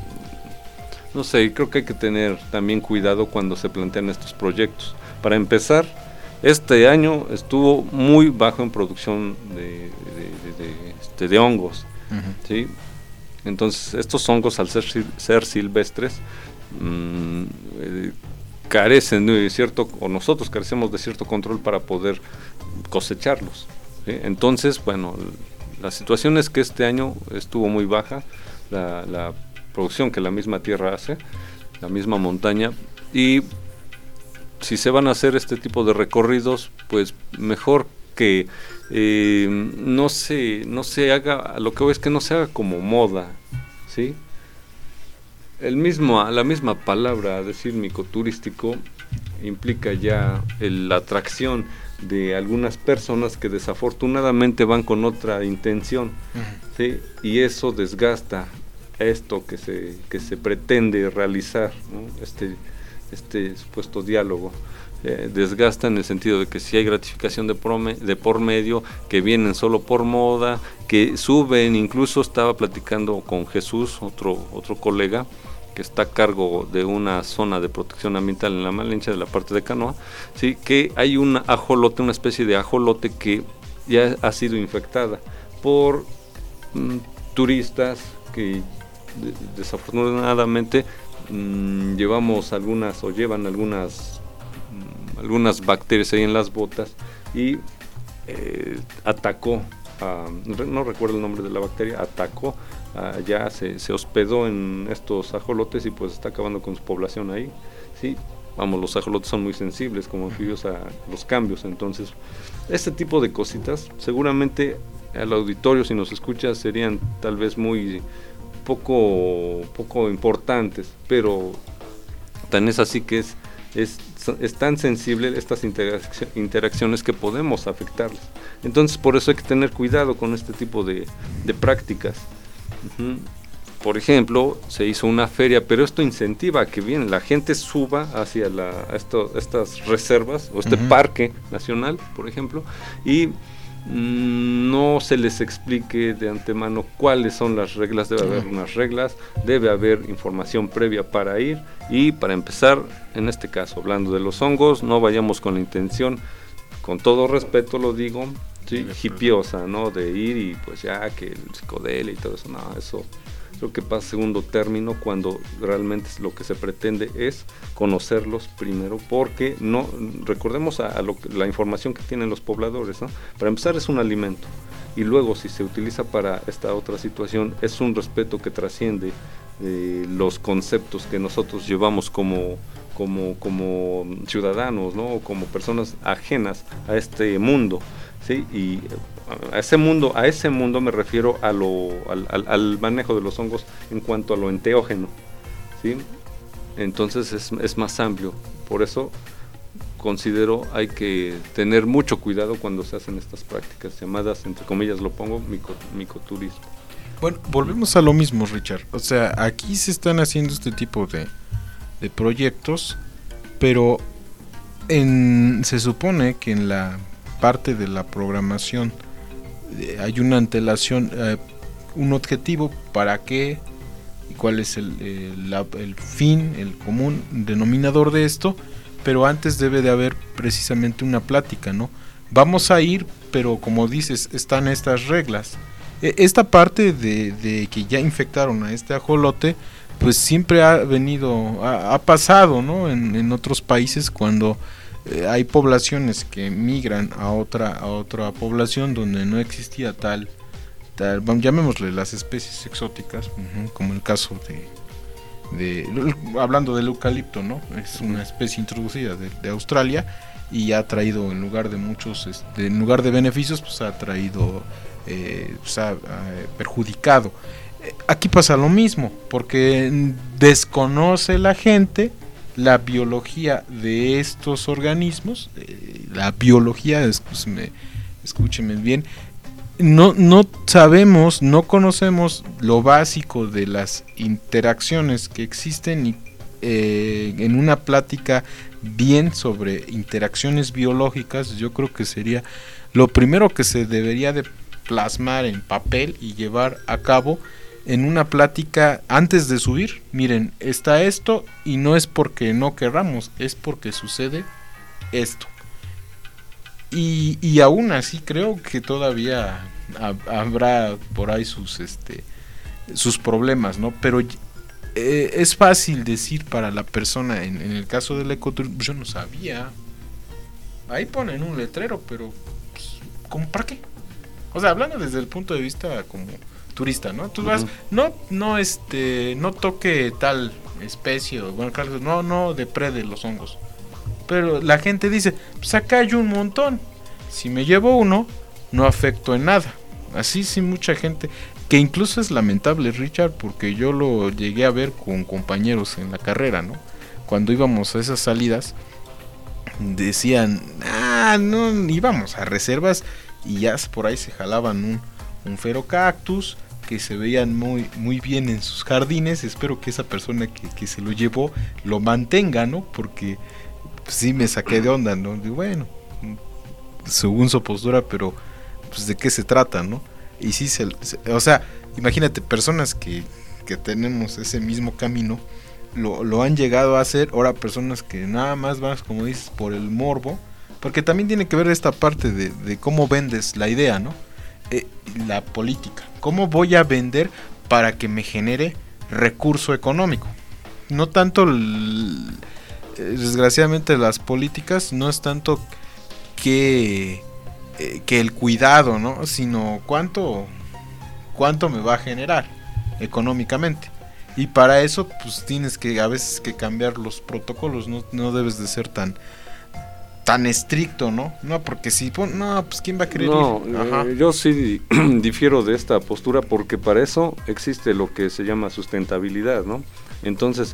no sé, creo que hay que tener también cuidado cuando se plantean estos proyectos. Para empezar, este año estuvo muy bajo en producción de, de, de, de, este, de hongos, uh-huh. ¿sí? Entonces, estos hongos, al ser, ser silvestres, mmm, eh, carecen de cierto, o nosotros carecemos de cierto control para poder cosecharlos. ¿Sí? Entonces, bueno, la situación es que este año estuvo muy baja la, la producción que la misma tierra hace, la misma montaña, y si se van a hacer este tipo de recorridos, pues mejor que eh, no se no se haga, lo que veo es que no se haga como moda, ¿sí? El mismo, la misma palabra, decir micoturístico, implica ya el, la atracción de algunas personas que desafortunadamente van con otra intención, uh-huh. ¿sí? Y eso desgasta esto que se que se pretende realizar, ¿no? este este supuesto diálogo, eh, desgasta en el sentido de que si hay gratificación de, prome, de por medio, que vienen solo por moda, que suben, incluso estaba platicando con Jesús, otro otro colega que está a cargo de una zona de protección ambiental en la Malinche, de la parte de Canoa, sí, que hay un ajolote, una especie de ajolote que ya ha sido infectada por mm, turistas que de, desafortunadamente Mm, llevamos algunas o llevan algunas mm, algunas bacterias ahí en las botas y eh, atacó, a, no recuerdo el nombre de la bacteria, atacó, uh, ya se, se hospedó en estos ajolotes y pues está acabando con su población ahí, ¿sí? Vamos, los ajolotes son muy sensibles como anfibios a los cambios, entonces este tipo de cositas seguramente al auditorio, si nos escucha, serían tal vez muy poco, poco importantes, pero tan es así que es, es, es tan sensible estas interacc- interacciones que podemos afectarlas. Entonces por eso hay que tener cuidado con este tipo de, de prácticas. Uh-huh. Por ejemplo, se hizo una feria, pero esto incentiva a que bien la gente suba hacia la, esto, estas reservas o este uh-huh. parque nacional, por ejemplo, y mmm, no se les explique de antemano cuáles son las reglas. Debe uh-huh. haber unas reglas, debe haber información previa para ir, y para empezar, en este caso, hablando de los hongos, no vayamos con la intención, con todo respeto lo digo, sí, hipiosa, ¿no? De ir y pues ya que el psicodelia y todo eso, no, eso creo que pasa segundo término cuando realmente lo que se pretende es conocerlos primero, porque no recordemos a, a lo, la información que tienen los pobladores, ¿no? Para empezar es un alimento, y luego si se utiliza para esta otra situación es un respeto que trasciende eh, los conceptos que nosotros llevamos como como como ciudadanos, ¿no? O como personas ajenas a este mundo, ¿sí? Y a ese mundo, a ese mundo me refiero a lo, al, al, al manejo de los hongos en cuanto a lo enteógeno, ¿sí? Entonces es, es más amplio, por eso considero hay que tener mucho cuidado cuando se hacen estas prácticas llamadas, entre comillas lo pongo, mico, micoturismo. Bueno, volvemos a lo mismo, Richard, o sea, aquí se están haciendo este tipo de, de proyectos, pero en, se supone que en la parte de la programación hay una antelación, eh, un objetivo para qué y cuál es el, el, la, el fin, el común denominador de esto, pero antes debe de haber precisamente una plática, ¿no? Vamos a ir, pero como dices, están estas reglas. E- esta parte de, de que ya infectaron a este ajolote, pues siempre ha venido, ha, ha pasado, ¿no? En, en otros países cuando Eh, hay poblaciones que migran a otra a otra población donde no existía tal, tal llamémosle las especies exóticas, uh-huh, como el caso de, de hablando del eucalipto, ¿no? Es una especie introducida de, de Australia y ha traído, en lugar de muchos este, en lugar de beneficios, pues ha traído eh, pues ha, ha perjudicado. Eh, aquí pasa lo mismo, porque desconoce la gente la biología de estos organismos, eh, la biología, escúcheme, escúcheme bien, no, no sabemos, no conocemos lo básico de las interacciones que existen y eh, en una plática bien sobre interacciones biológicas, yo creo que sería lo primero que se debería de plasmar en papel y llevar a cabo en una plática antes de subir. Miren, está esto y no es porque no querramos, es porque sucede esto. Y, y aún así creo que todavía ha, habrá por ahí sus este sus problemas, ¿no? Pero eh, es fácil decir para la persona, en, en el caso del ecoturismo, yo no sabía. Ahí ponen un letrero, pero pues, ¿cómo para qué? O sea, hablando desde el punto de vista como turista, ¿no? Tú vas, uh-huh. no, no, este, no toque tal especie, o bueno, no, no deprede los hongos. Pero la gente dice, pues acá hay un montón. Si me llevo uno, no afecto en nada. Así sí mucha gente, que incluso es lamentable, Richard, porque yo lo llegué a ver con compañeros en la carrera, ¿no? Cuando íbamos a esas salidas, decían, ah, no, íbamos a reservas y ya por ahí se jalaban un, un ferocactus que se veían muy, muy bien en sus jardines. Espero que esa persona que, que se lo llevó lo mantenga, ¿no? Porque pues, sí me saqué de onda, ¿no? Y bueno, según su postura, pero pues de qué se trata, ¿no? Y sí, se, se, o sea, imagínate, personas que, que tenemos ese mismo camino, lo, lo han llegado a hacer, ahora personas que nada más van, como dices, por el morbo, porque también tiene que ver esta parte de, de cómo vendes la idea, ¿no? Eh, la política, cómo voy a vender para que me genere recurso económico, no tanto el, desgraciadamente las políticas no es tanto que, eh, que el cuidado, ¿no? Sino cuánto, cuánto me va a generar económicamente. Y para eso pues tienes que a veces que cambiar los protocolos, no, no debes de ser tan tan estricto, ¿no? No, porque si no, pues quién va a querer no, ir. Ajá. Eh, yo sí difiero de esta postura porque para eso existe lo que se llama sustentabilidad, ¿no? Entonces,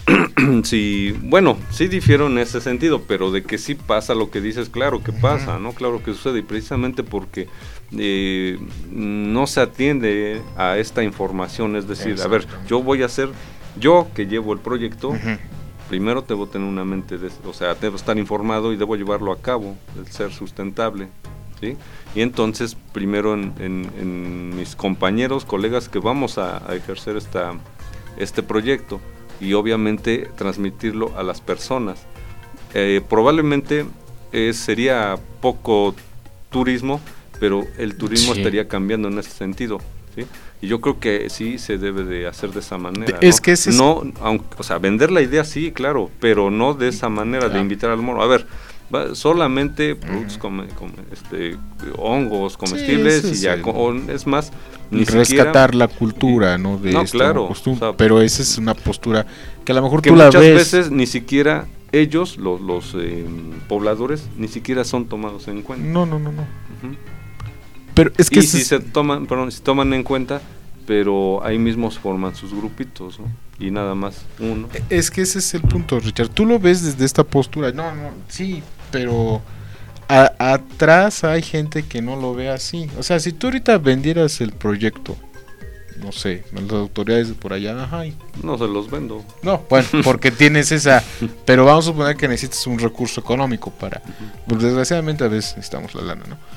sí, bueno, sí difiero en ese sentido, pero de que sí pasa lo que dices, claro que pasa, ¿no? Claro que sucede, y precisamente porque eh, no se atiende a esta información, es decir, a ver, yo voy a hacer, yo que llevo el proyecto, uh-huh. primero debo tener una mente, de, o sea, debo estar informado y debo llevarlo a cabo, el ser sustentable, ¿sí? Y entonces, primero en, en, en mis compañeros, colegas que vamos a, a ejercer esta... este proyecto y obviamente transmitirlo a las personas. Eh, probablemente eh, sería poco turismo, pero el turismo sí. estaría cambiando en ese sentido, ¿sí? Y yo creo que sí se debe de hacer de esa manera. Es ¿no? que ese es... no, aunque, o sea, vender la idea sí, claro, pero no de esa manera claro. de invitar al mono. A ver, va, solamente productos uh-huh. come, come, este, hongos comestibles sí, y ya, con, es más, ni rescatar siquiera, la cultura, ¿no? De no, esta claro, costumbre, o sea, pero esa es una postura que a lo mejor que tú la muchas ves. veces ni siquiera ellos, los, los eh, pobladores, ni siquiera son tomados en cuenta. No, no, no, no. Uh-huh. Pero es que y si es... se toman, perdón, si toman en cuenta, pero ahí mismos forman sus grupitos, ¿no? Y nada más uno. Es que ese es el punto, Richard. Tú lo ves desde esta postura. No, no, sí, pero a, atrás hay gente que no lo ve así. O sea, si tú ahorita vendieras el proyecto, no sé, las autoridades de por allá, ajá, y... no se los vendo. No, bueno, porque tienes esa, pero vamos a suponer que necesitas un recurso económico para, pues desgraciadamente a veces necesitamos la lana, ¿no?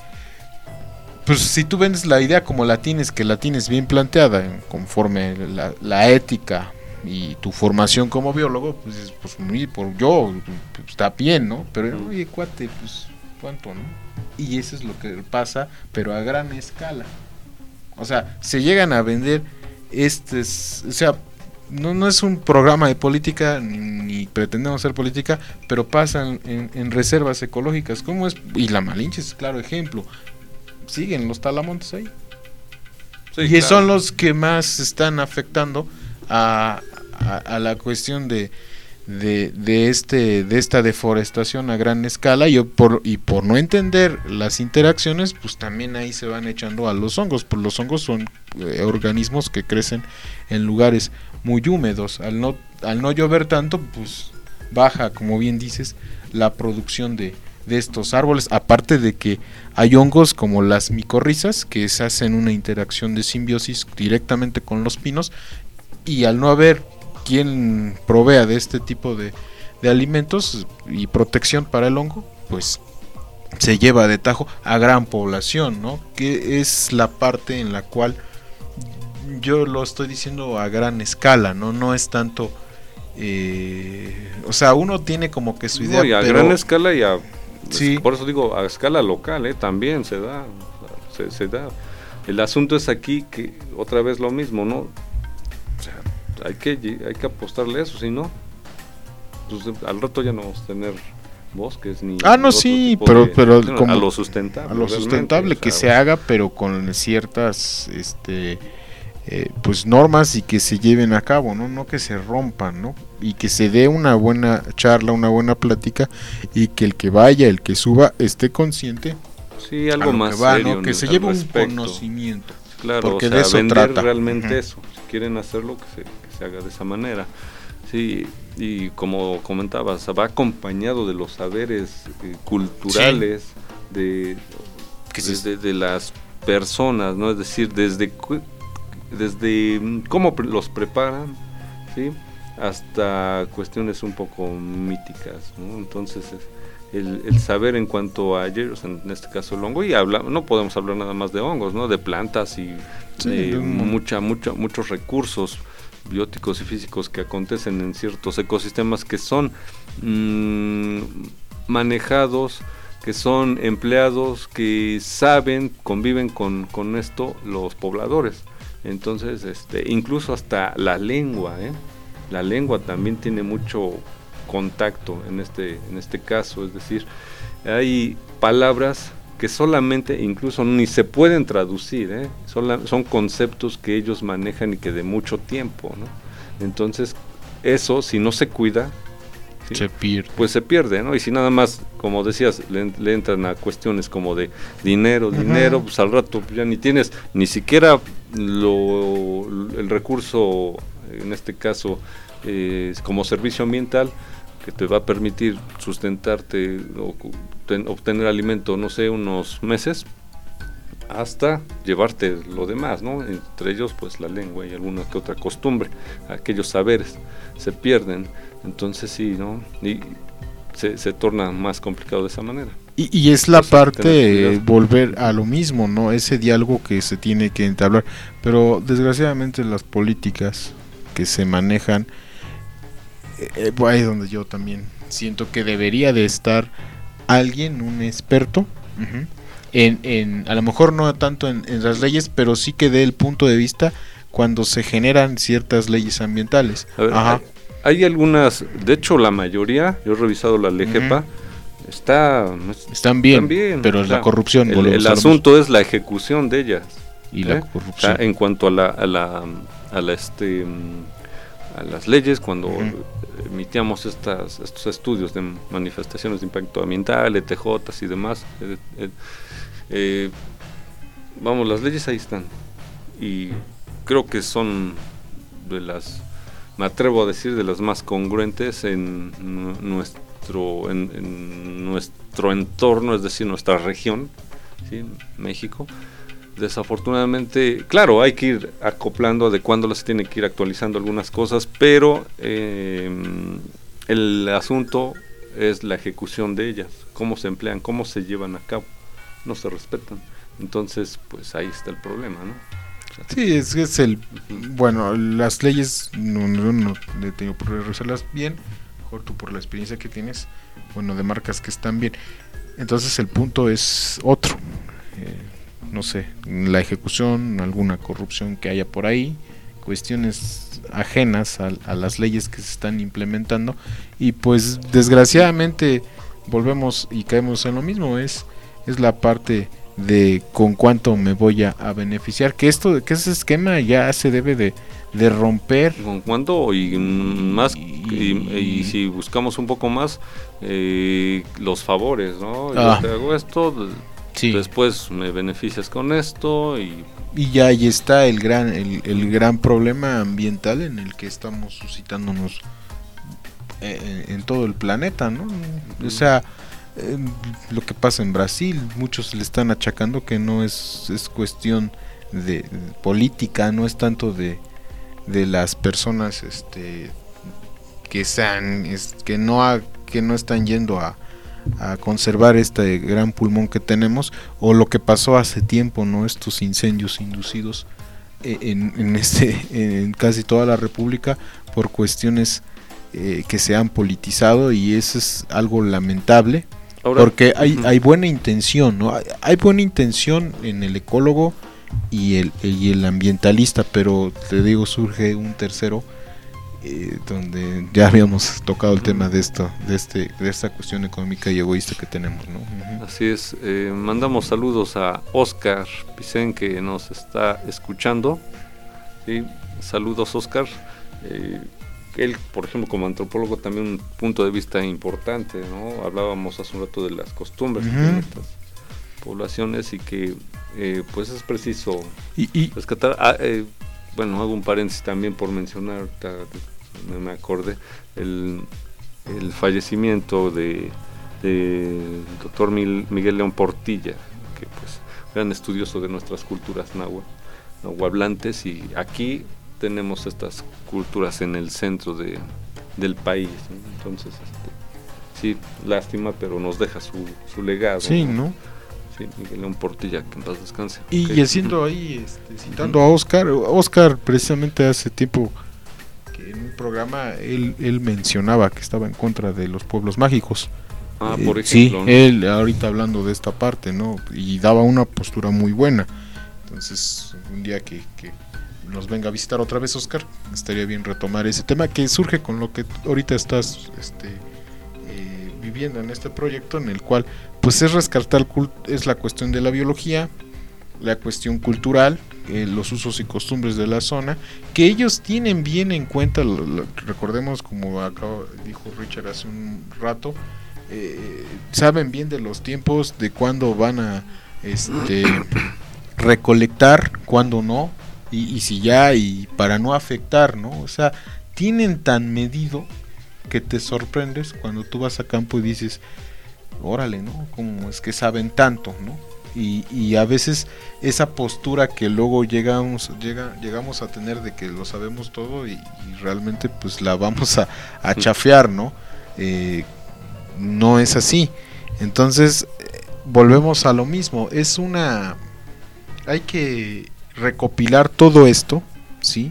Pues si tú vendes la idea como la tienes, que la tienes bien planteada, conforme la, la ética y tu formación como biólogo, pues, pues muy, por yo, pues, está bien, ¿no? Pero oye, cuate, pues, ¿cuánto, no? Y eso es lo que pasa, pero a gran escala. O sea, se llegan a vender estes, o sea, no, no es un programa de política, ni, ni pretendemos hacer política, pero pasan en, en reservas ecológicas, ¿cómo es? Y la Malinche es claro ejemplo. Siguen los talamontes ahí. Sí, y claro. Son los que más están afectando a, a, a la cuestión de, de, de este de esta deforestación a gran escala y por, y por no entender las interacciones, pues también ahí se van echando a los hongos, pues los hongos son eh, organismos que crecen en lugares muy húmedos. Al no, al no llover tanto, pues baja, como bien dices, la producción de de estos árboles, aparte de que hay hongos como las micorrizas que se hacen una interacción de simbiosis directamente con los pinos, y al no haber quien provea de este tipo de, de alimentos y protección para el hongo, pues se lleva de tajo a gran población, ¿no? Que es la parte en la cual yo lo estoy diciendo a gran escala, no, no es tanto eh, o sea, uno tiene como que su idea, no, y a pero, gran escala y a sí. Por eso digo, a escala local, ¿eh? También se da, se, se da. El asunto es aquí que otra vez lo mismo, ¿no? O sea, hay que hay que apostarle a eso, si no, pues al rato ya no vamos a tener bosques ni. Ah, no, sí, pero, de, pero no, como a lo sustentable. A lo sustentable que o sea, se haga, pero con ciertas, este. Eh, pues normas y que se lleven a cabo, ¿no? No que se rompan, ¿no? Y que se dé una buena charla, una buena plática, y que el que vaya, el que suba, esté consciente. Sí, algo más que va, serio, ¿no? Que se lleve un conocimiento. Claro, porque o sea, de eso vender trata. realmente uh-huh. eso. Si quieren hacerlo, que se, que se haga de esa manera. Sí, y como comentabas, va acompañado de los saberes eh, culturales, sí. de, de, de, de las personas, ¿no? Es decir, desde desde cómo los preparan, ¿sí? Hasta cuestiones un poco míticas, ¿no? Entonces el, el saber en cuanto a ellos, en este caso el hongo, y habla, no podemos hablar nada más de hongos, ¿no? De plantas y sí, de, de mucha, mucha, muchos recursos bióticos y físicos que acontecen en ciertos ecosistemas que son mmm, manejados, que son empleados, que saben, conviven con, con esto los pobladores. Entonces, este, incluso hasta la lengua, ¿eh? La lengua también tiene mucho contacto en este, en este caso, es decir, hay palabras que solamente incluso ni se pueden traducir, ¿eh? son, son conceptos que ellos manejan y que de mucho tiempo, ¿no? Entonces eso, si no se cuida, ¿sí? se pierde. Pues se pierde, ¿no? Y si nada más, como decías, le, le entran a cuestiones como de dinero, uh-huh. dinero, pues al rato ya ni tienes ni siquiera lo, el recurso, en este caso, eh, como servicio ambiental, que te va a permitir sustentarte o ten, obtener alimento, no sé, unos meses, hasta llevarte lo demás, ¿no? Entre ellos, pues la lengua y alguna que otra costumbre, aquellos saberes se pierden, entonces sí, ¿no? Y se, se torna más complicado de esa manera. Y, y es la pues parte, volver a lo mismo, ¿no? Ese diálogo que se tiene que entablar, pero desgraciadamente las políticas que se manejan, eh, ahí es donde yo también siento que debería de estar alguien, un experto, uh-huh, en, en, a lo mejor no tanto en, en las leyes, pero sí que dé el punto de vista cuando se generan ciertas leyes ambientales. A ver, Ajá. Hay, hay algunas, de hecho la mayoría, yo he revisado la LEGEPA, uh-huh, está, están bien, están bien, pero es la corrupción. El, el asunto es la ejecución de ellas. Y ¿eh? la corrupción. O sea, en cuanto a la, a la, a la este, a las leyes, cuando uh-huh. emitíamos estas, estos estudios de manifestaciones de impacto ambiental, E T Jotas y demás, eh, eh, eh, vamos, las leyes ahí están y creo que son de las, me atrevo a decir, de las más congruentes en nuestro en, en nuestro entorno, es decir, nuestra región, ¿sí? México. Desafortunadamente, claro, hay que ir acoplando, adecuándolas, se tiene que ir actualizando algunas cosas, pero eh, el asunto es la ejecución de ellas, cómo se emplean, cómo se llevan a cabo, no se respetan. Entonces, pues ahí está el problema, ¿no? Sí, es, es el, bueno, las leyes no, no, no he tenido por revisarlas bien, mejor tú por la experiencia que tienes, bueno, de marcas que están bien. Entonces el punto es otro, eh, no sé, la ejecución, alguna corrupción que haya por ahí, cuestiones ajenas a, a las leyes que se están implementando, y pues desgraciadamente volvemos y caemos en lo mismo, es, es la parte de con cuánto me voy a, a beneficiar, que esto, que ese esquema ya se debe de, de romper. ¿Con cuánto? Y más, y, y, y si buscamos un poco más, eh, los favores, ¿no? Ah, yo te hago esto, sí. Después me beneficias con esto y... Y ya ahí está el gran, el, el gran problema ambiental en el que estamos suscitándonos en, en todo el planeta, ¿no? O sea, Eh, lo que pasa en Brasil, muchos le están achacando que no es, es cuestión de, de política, no es tanto de, de las personas este que sean es, que no ha, que no están yendo a, a conservar este gran pulmón que tenemos, o lo que pasó hace tiempo, no, estos incendios inducidos en, en este en casi toda la República por cuestiones eh, que se han politizado, y eso es algo lamentable. Ahora, porque hay, uh-huh. hay buena intención, ¿no? Hay, hay buena intención en el ecólogo y el, y el ambientalista, pero te digo, surge un tercero eh, donde ya habíamos tocado el uh-huh. tema de esto, de este, de esta cuestión económica y egoísta que tenemos, ¿no? Uh-huh. Así es. Eh, mandamos saludos a Oscar Picén, que nos está escuchando. ¿Sí? Saludos, Oscar. Eh, Él, por ejemplo, como antropólogo, también un punto de vista importante, ¿no? Hablábamos hace un rato de las costumbres uh-huh. que tienen estas poblaciones y que, eh, pues, es preciso y, y rescatar. Ah, eh, bueno, hago un paréntesis también por mencionar, me, me acordé, el, el fallecimiento de, de doctor Miguel León Portilla, que, pues, gran estudioso de nuestras culturas náhuatl, nahuatlantes, y aquí tenemos estas culturas en el centro de, del país, ¿no? Entonces, este, sí, lástima, pero nos deja su, su legado. Sí, ¿no? ¿no? Sí, Miguel León Portilla, que en paz descanse. Y, okay. y haciendo ahí, este, citando uh-huh. a Oscar, Oscar precisamente hace tiempo que en un programa él, él mencionaba que estaba en contra de los pueblos mágicos. Ah, eh, por ejemplo. Sí, ¿no? Él ahorita hablando de esta parte, ¿no? Y daba una postura muy buena. Entonces, un día que... que nos venga a visitar otra vez, Oscar, estaría bien retomar ese tema que surge con lo que ahorita estás este, eh, viviendo en este proyecto, en el cual pues es rescatar cult- es la cuestión de la biología, la cuestión cultural, eh, los usos y costumbres de la zona, que ellos tienen bien en cuenta, lo, lo, recordemos como acabo, dijo Richard hace un rato, eh, saben bien de los tiempos, de cuándo van a este recolectar, cuándo no, y, y si ya, y para no afectar, ¿no? O sea, tienen tan medido que te sorprendes cuando tú vas a campo y dices, órale, ¿no? Como es que saben tanto, ¿no? Y, y a veces esa postura que luego llegamos llega, llegamos a tener de que lo sabemos todo y, y realmente pues la vamos a, a chafear, ¿no? Eh, no es así. Entonces eh, volvemos a lo mismo, es una... hay que recopilar todo esto, ¿sí?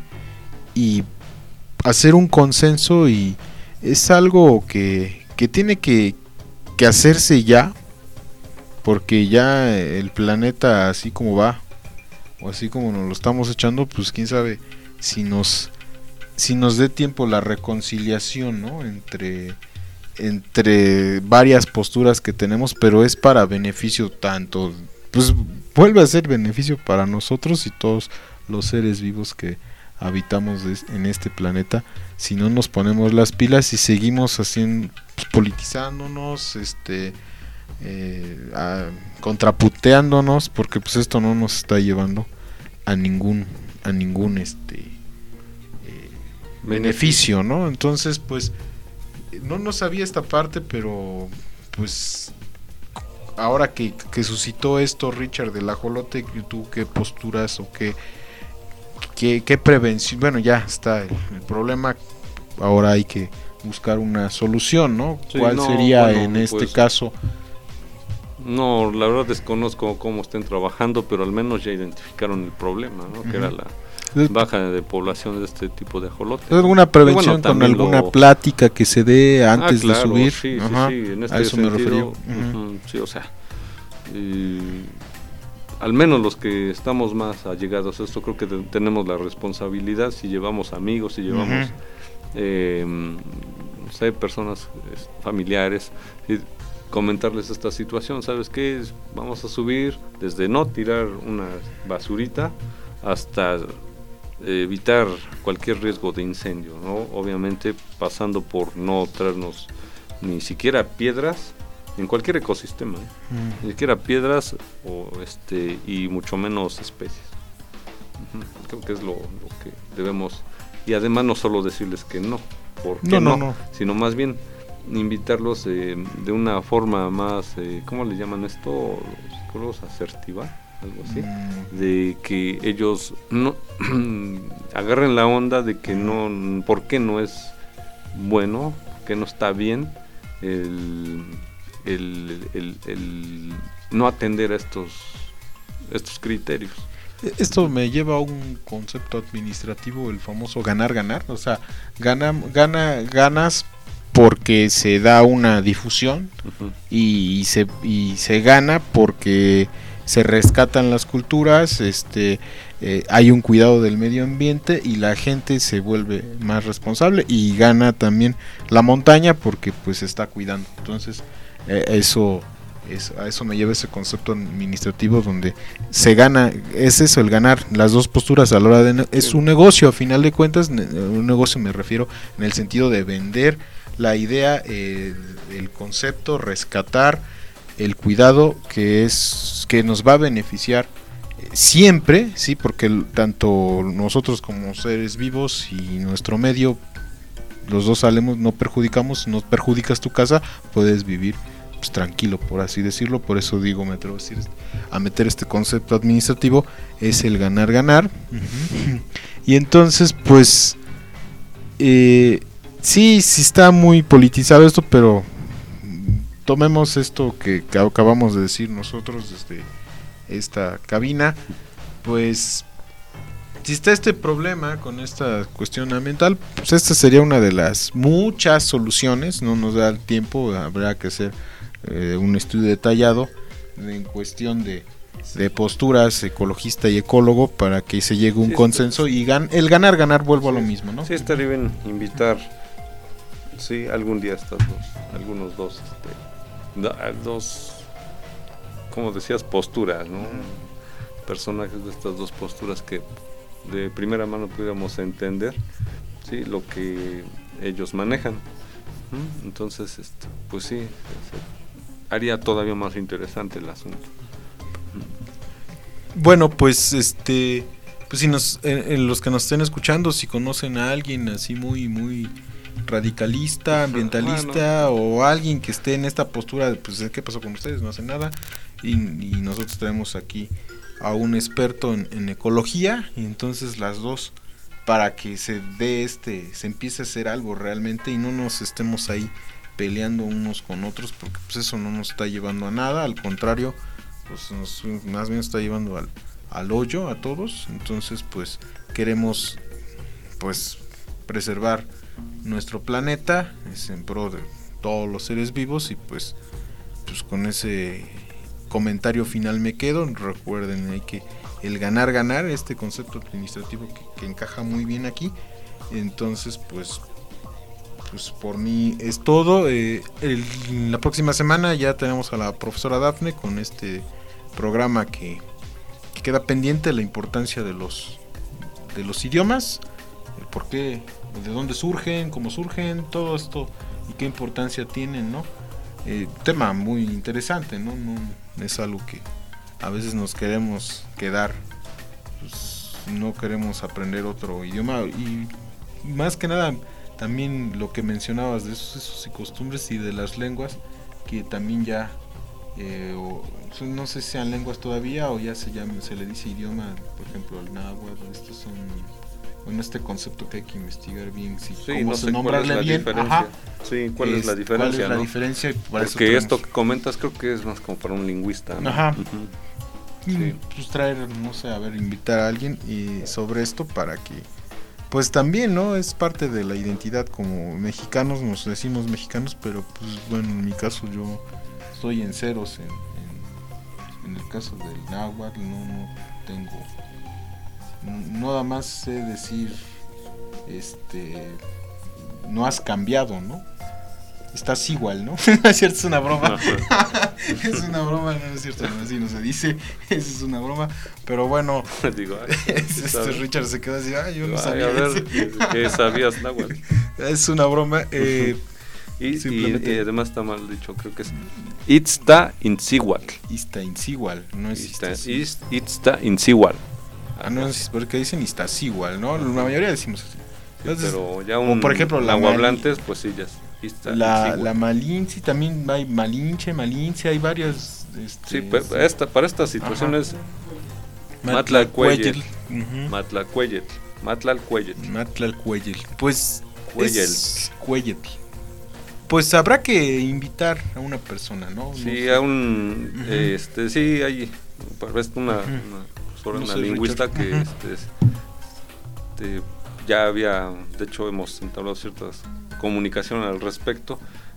Y hacer un consenso, y es algo que, que tiene que, que hacerse ya, porque ya el planeta así como va, o así como nos lo estamos echando, pues quién sabe si nos si nos dé tiempo la reconciliación, ¿no? entre entre varias posturas que tenemos, pero es para beneficio tanto, pues vuelve a ser beneficio para nosotros y todos los seres vivos que habitamos en este planeta, si no nos ponemos las pilas y seguimos haciendo, pues, politizándonos, este eh, a, contraputeándonos, porque pues esto no nos está llevando a ningún a ningún este eh, beneficio, ¿no? Entonces pues no no sabía esta parte, pero pues ahora que, que suscitó esto Richard del ajolote, ¿tú qué posturas o qué qué, qué prevención? Bueno, ya está el, el problema, ahora hay que buscar una solución, ¿no? Sí, ¿cuál no, sería bueno, en este pues, caso? No, la verdad desconozco cómo estén trabajando, pero al menos ya identificaron el problema, ¿no? Uh-huh. Que era la baja de población de este tipo de ajolotes. ¿Alguna prevención bueno, con alguna lo... plática que se dé antes ah, claro, de subir? Sí, Ajá, sí, sí, en este a eso sentido, me refería. Uh-huh. Uh-huh, sí, o sea, y, al menos los que estamos más allegados a esto, creo que te, tenemos la responsabilidad, si llevamos amigos, si llevamos, uh-huh. eh, no sé, personas familiares, y comentarles esta situación, ¿sabes qué? Vamos a subir desde no tirar una basurita hasta evitar cualquier riesgo de incendio, ¿no? Obviamente pasando por no traernos ni siquiera piedras en cualquier ecosistema, ¿eh? mm. ni siquiera piedras o este y mucho menos especies. Uh-huh. Creo que es lo, lo que debemos, y además no solo decirles que no, porque no, no, no, no. sino más bien invitarlos eh, de una forma más, eh, ¿cómo le llaman esto? Los psicólogos, asertiva, algo así, mm. de que ellos no agarren la onda de que no, ¿por qué no es bueno? ¿Por qué no está bien el, el, el, el no atender a estos, estos criterios? Esto me lleva a un concepto administrativo, el famoso ganar-ganar, o sea, gana, gana, ganas porque se da una difusión uh-huh. y, y se y se gana porque se rescatan las culturas, este eh, hay un cuidado del medio ambiente y la gente se vuelve más responsable, y gana también la montaña porque pues se está cuidando. Entonces eh, eso es, a eso me lleva ese concepto administrativo donde se gana, es eso, el ganar, las dos posturas a la hora de, es un negocio a final de cuentas, un negocio me refiero en el sentido de vender la idea, eh, el concepto, rescatar el cuidado que es que nos va a beneficiar eh, siempre, sí, porque el, tanto nosotros como seres vivos y nuestro medio, los dos salemos, no perjudicamos, no perjudicas tu casa, puedes vivir pues, tranquilo, por así decirlo. Por eso digo, me atrevo a decir, a meter este concepto administrativo, es el ganar ganar. Uh-huh. Y entonces pues eh, sí, sí está muy politizado esto, pero tomemos esto que, que acabamos de decir nosotros desde esta cabina, pues si está este problema con esta cuestión ambiental, pues esta sería una de las muchas soluciones. No nos da el tiempo, habrá que hacer eh, un estudio detallado en cuestión de de posturas, ecologista y ecólogo, para que se llegue a un sí, consenso y gan el ganar, ganar, vuelvo sí, a lo mismo, ¿no? Sí, estaría bien invitar, sí, algún día estas dos, algunos dos, este, dos, como decías, posturas, ¿no? Mm. Personajes de estas dos posturas que de primera mano pudiéramos entender, sí, lo que ellos manejan. ¿Mm? Entonces, este, pues sí, haría todavía más interesante el asunto. Bueno, pues este, pues si nos, en, en los que nos estén escuchando, si conocen a alguien así muy, muy radicalista, ambientalista, bueno, o alguien que esté en esta postura, pues ¿qué pasó con ustedes? No hacen nada, y, y nosotros tenemos aquí a un experto en, en ecología, y entonces las dos, para que se dé este, se empiece a hacer algo realmente y no nos estemos ahí peleando unos con otros, porque pues eso no nos está llevando a nada, al contrario, pues nos, más bien está llevando al, al hoyo a todos. Entonces pues queremos pues preservar nuestro planeta, es en pro de todos los seres vivos, y pues pues con ese comentario final me quedo. Recuerden ahí que el ganar ganar, este concepto administrativo que, que encaja muy bien aquí. Entonces pues pues por mí es todo. Eh, el, la próxima semana ya tenemos a la profesora Dafne con este programa que, que queda pendiente, la importancia de los de los idiomas, el por qué, de dónde surgen, cómo surgen, todo esto y qué importancia tienen, ¿no? Eh, tema muy interesante, ¿no? No es algo que a veces nos queremos quedar, pues, no queremos aprender otro idioma, y más que nada también lo que mencionabas de esos usos y costumbres y de las lenguas, que también ya eh, o, no sé si sean lenguas todavía o ya se llama, se le dice idioma, por ejemplo el náhuatl. Estos son, bueno, este concepto que hay que investigar bien, si, sí, cómo no se sé nombrarle bien, ajá, sí, cuál es, es la diferencia, cuál es la ¿no? diferencia, y para porque eso esto que comentas creo que es más como para un lingüista, ¿no? Ajá. Uh-huh. Y sí. Pues traer, no sé, a ver, invitar a alguien y sobre esto para que pues también, ¿no? Es parte de la identidad como mexicanos, nos decimos mexicanos, pero pues bueno, en mi caso yo estoy en ceros en, en, en el caso del náhuatl, no, no tengo, nada más sé decir, este, no has cambiado, ¿no? Estás igual, ¿no? Es cierto, es una broma. Es una broma, no es cierto, no, así no se dice. Eso es una broma. Pero bueno, digo, ay, este Richard se queda así, ay, yo no ay, sabía. A ver, ¿qué sabías, náhuatl? Es una broma. Eh, y, simplemente... y, y además está mal dicho, creo que es Itzta Intzihuatl. Itzta Intzihuatl, no es Itzta Intzihuatl. Ah, no, es porque dicen Iztaccíhuatl, ¿no? La mayoría decimos así. Entonces, sí, pero ya un o por ejemplo, nahuablantes, pues sí, ya está. La, la Malinche, también hay Malinche, Malinche, hay varias. Este, sí, pero sí. Esta, para estas situaciones, Matlalcueyetl, uh-huh. Matlalcueyetl, Matlalcueyetl. Matlalcueyetl, pues. Es Cueyetl. Pues habrá que invitar a una persona, ¿no? Sí, no sé. a un. Uh-huh. este Sí, hay. Parece una. Uh-huh. una sobre no una lingüista Richard. que uh-huh. este, este, ya había, de hecho hemos entablado ciertas comunicaciones al respecto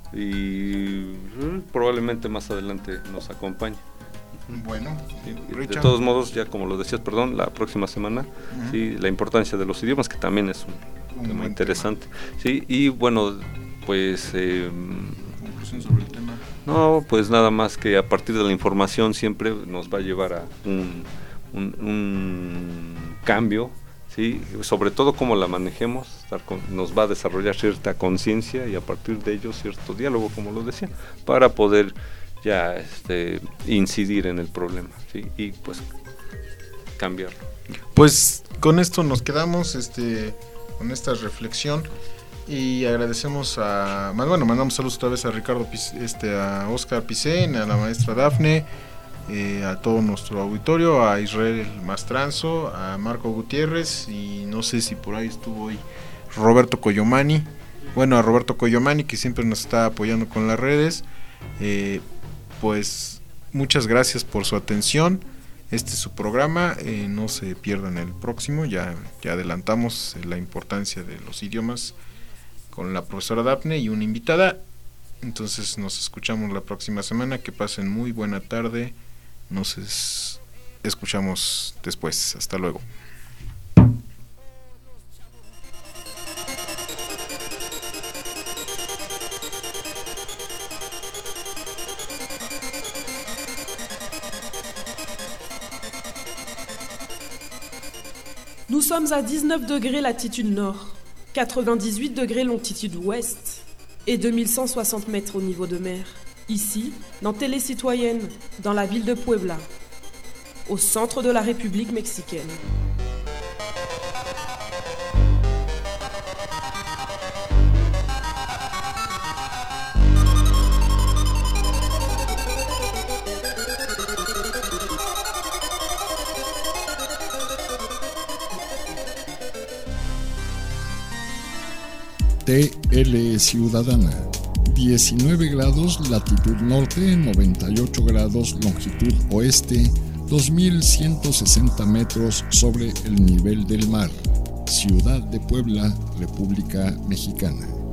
y eh, probablemente más adelante nos acompañe. Bueno, de, de todos modos, ya como lo decías, perdón, la próxima semana, uh-huh. sí, la importancia de los idiomas, que también es un, un tema interesante. Tema. Sí, y bueno, pues eh, conclusión sobre el tema. No, pues nada más que a partir de la información siempre nos va a llevar a un Un, un cambio, ¿sí? Sobre todo cómo la manejemos, estar con, nos va a desarrollar cierta conciencia y a partir de ello cierto diálogo, como lo decía, para poder ya este, incidir en el problema, ¿sí? Y pues cambiarlo. Pues con esto nos quedamos, este, con esta reflexión, y agradecemos a, bueno, mandamos saludos otra vez a Ricardo, este, a Oscar Picén, a la maestra Dafne, Eh, a todo nuestro auditorio, a Israel Mastranzo, a Marco Gutiérrez, y no sé si por ahí estuvo hoy Roberto Coyomani, bueno, a Roberto Coyomani, que siempre nos está apoyando con las redes. Eh, pues muchas gracias por su atención. Este es su programa, eh, no se pierdan el próximo, ya, ya adelantamos la importancia de los idiomas con la profesora Dafne y una invitada. Entonces nos escuchamos la próxima semana, que pasen muy buena tarde. Nos es, escuchamos después. Hasta luego. Nous sommes à dix-neuf degrés latitude nord, quatre-vingt-dix-huit degrés longitude ouest et deux mille cent soixante mètres au niveau de mer. Ici, dans Télé Citoyenne, dans la ville de Puebla, au centre de la République mexicaine. T L Ciudadana, diecinueve grados latitud norte, noventa y ocho grados longitud oeste, dos mil ciento sesenta metros sobre el nivel del mar. Ciudad de Puebla, República Mexicana.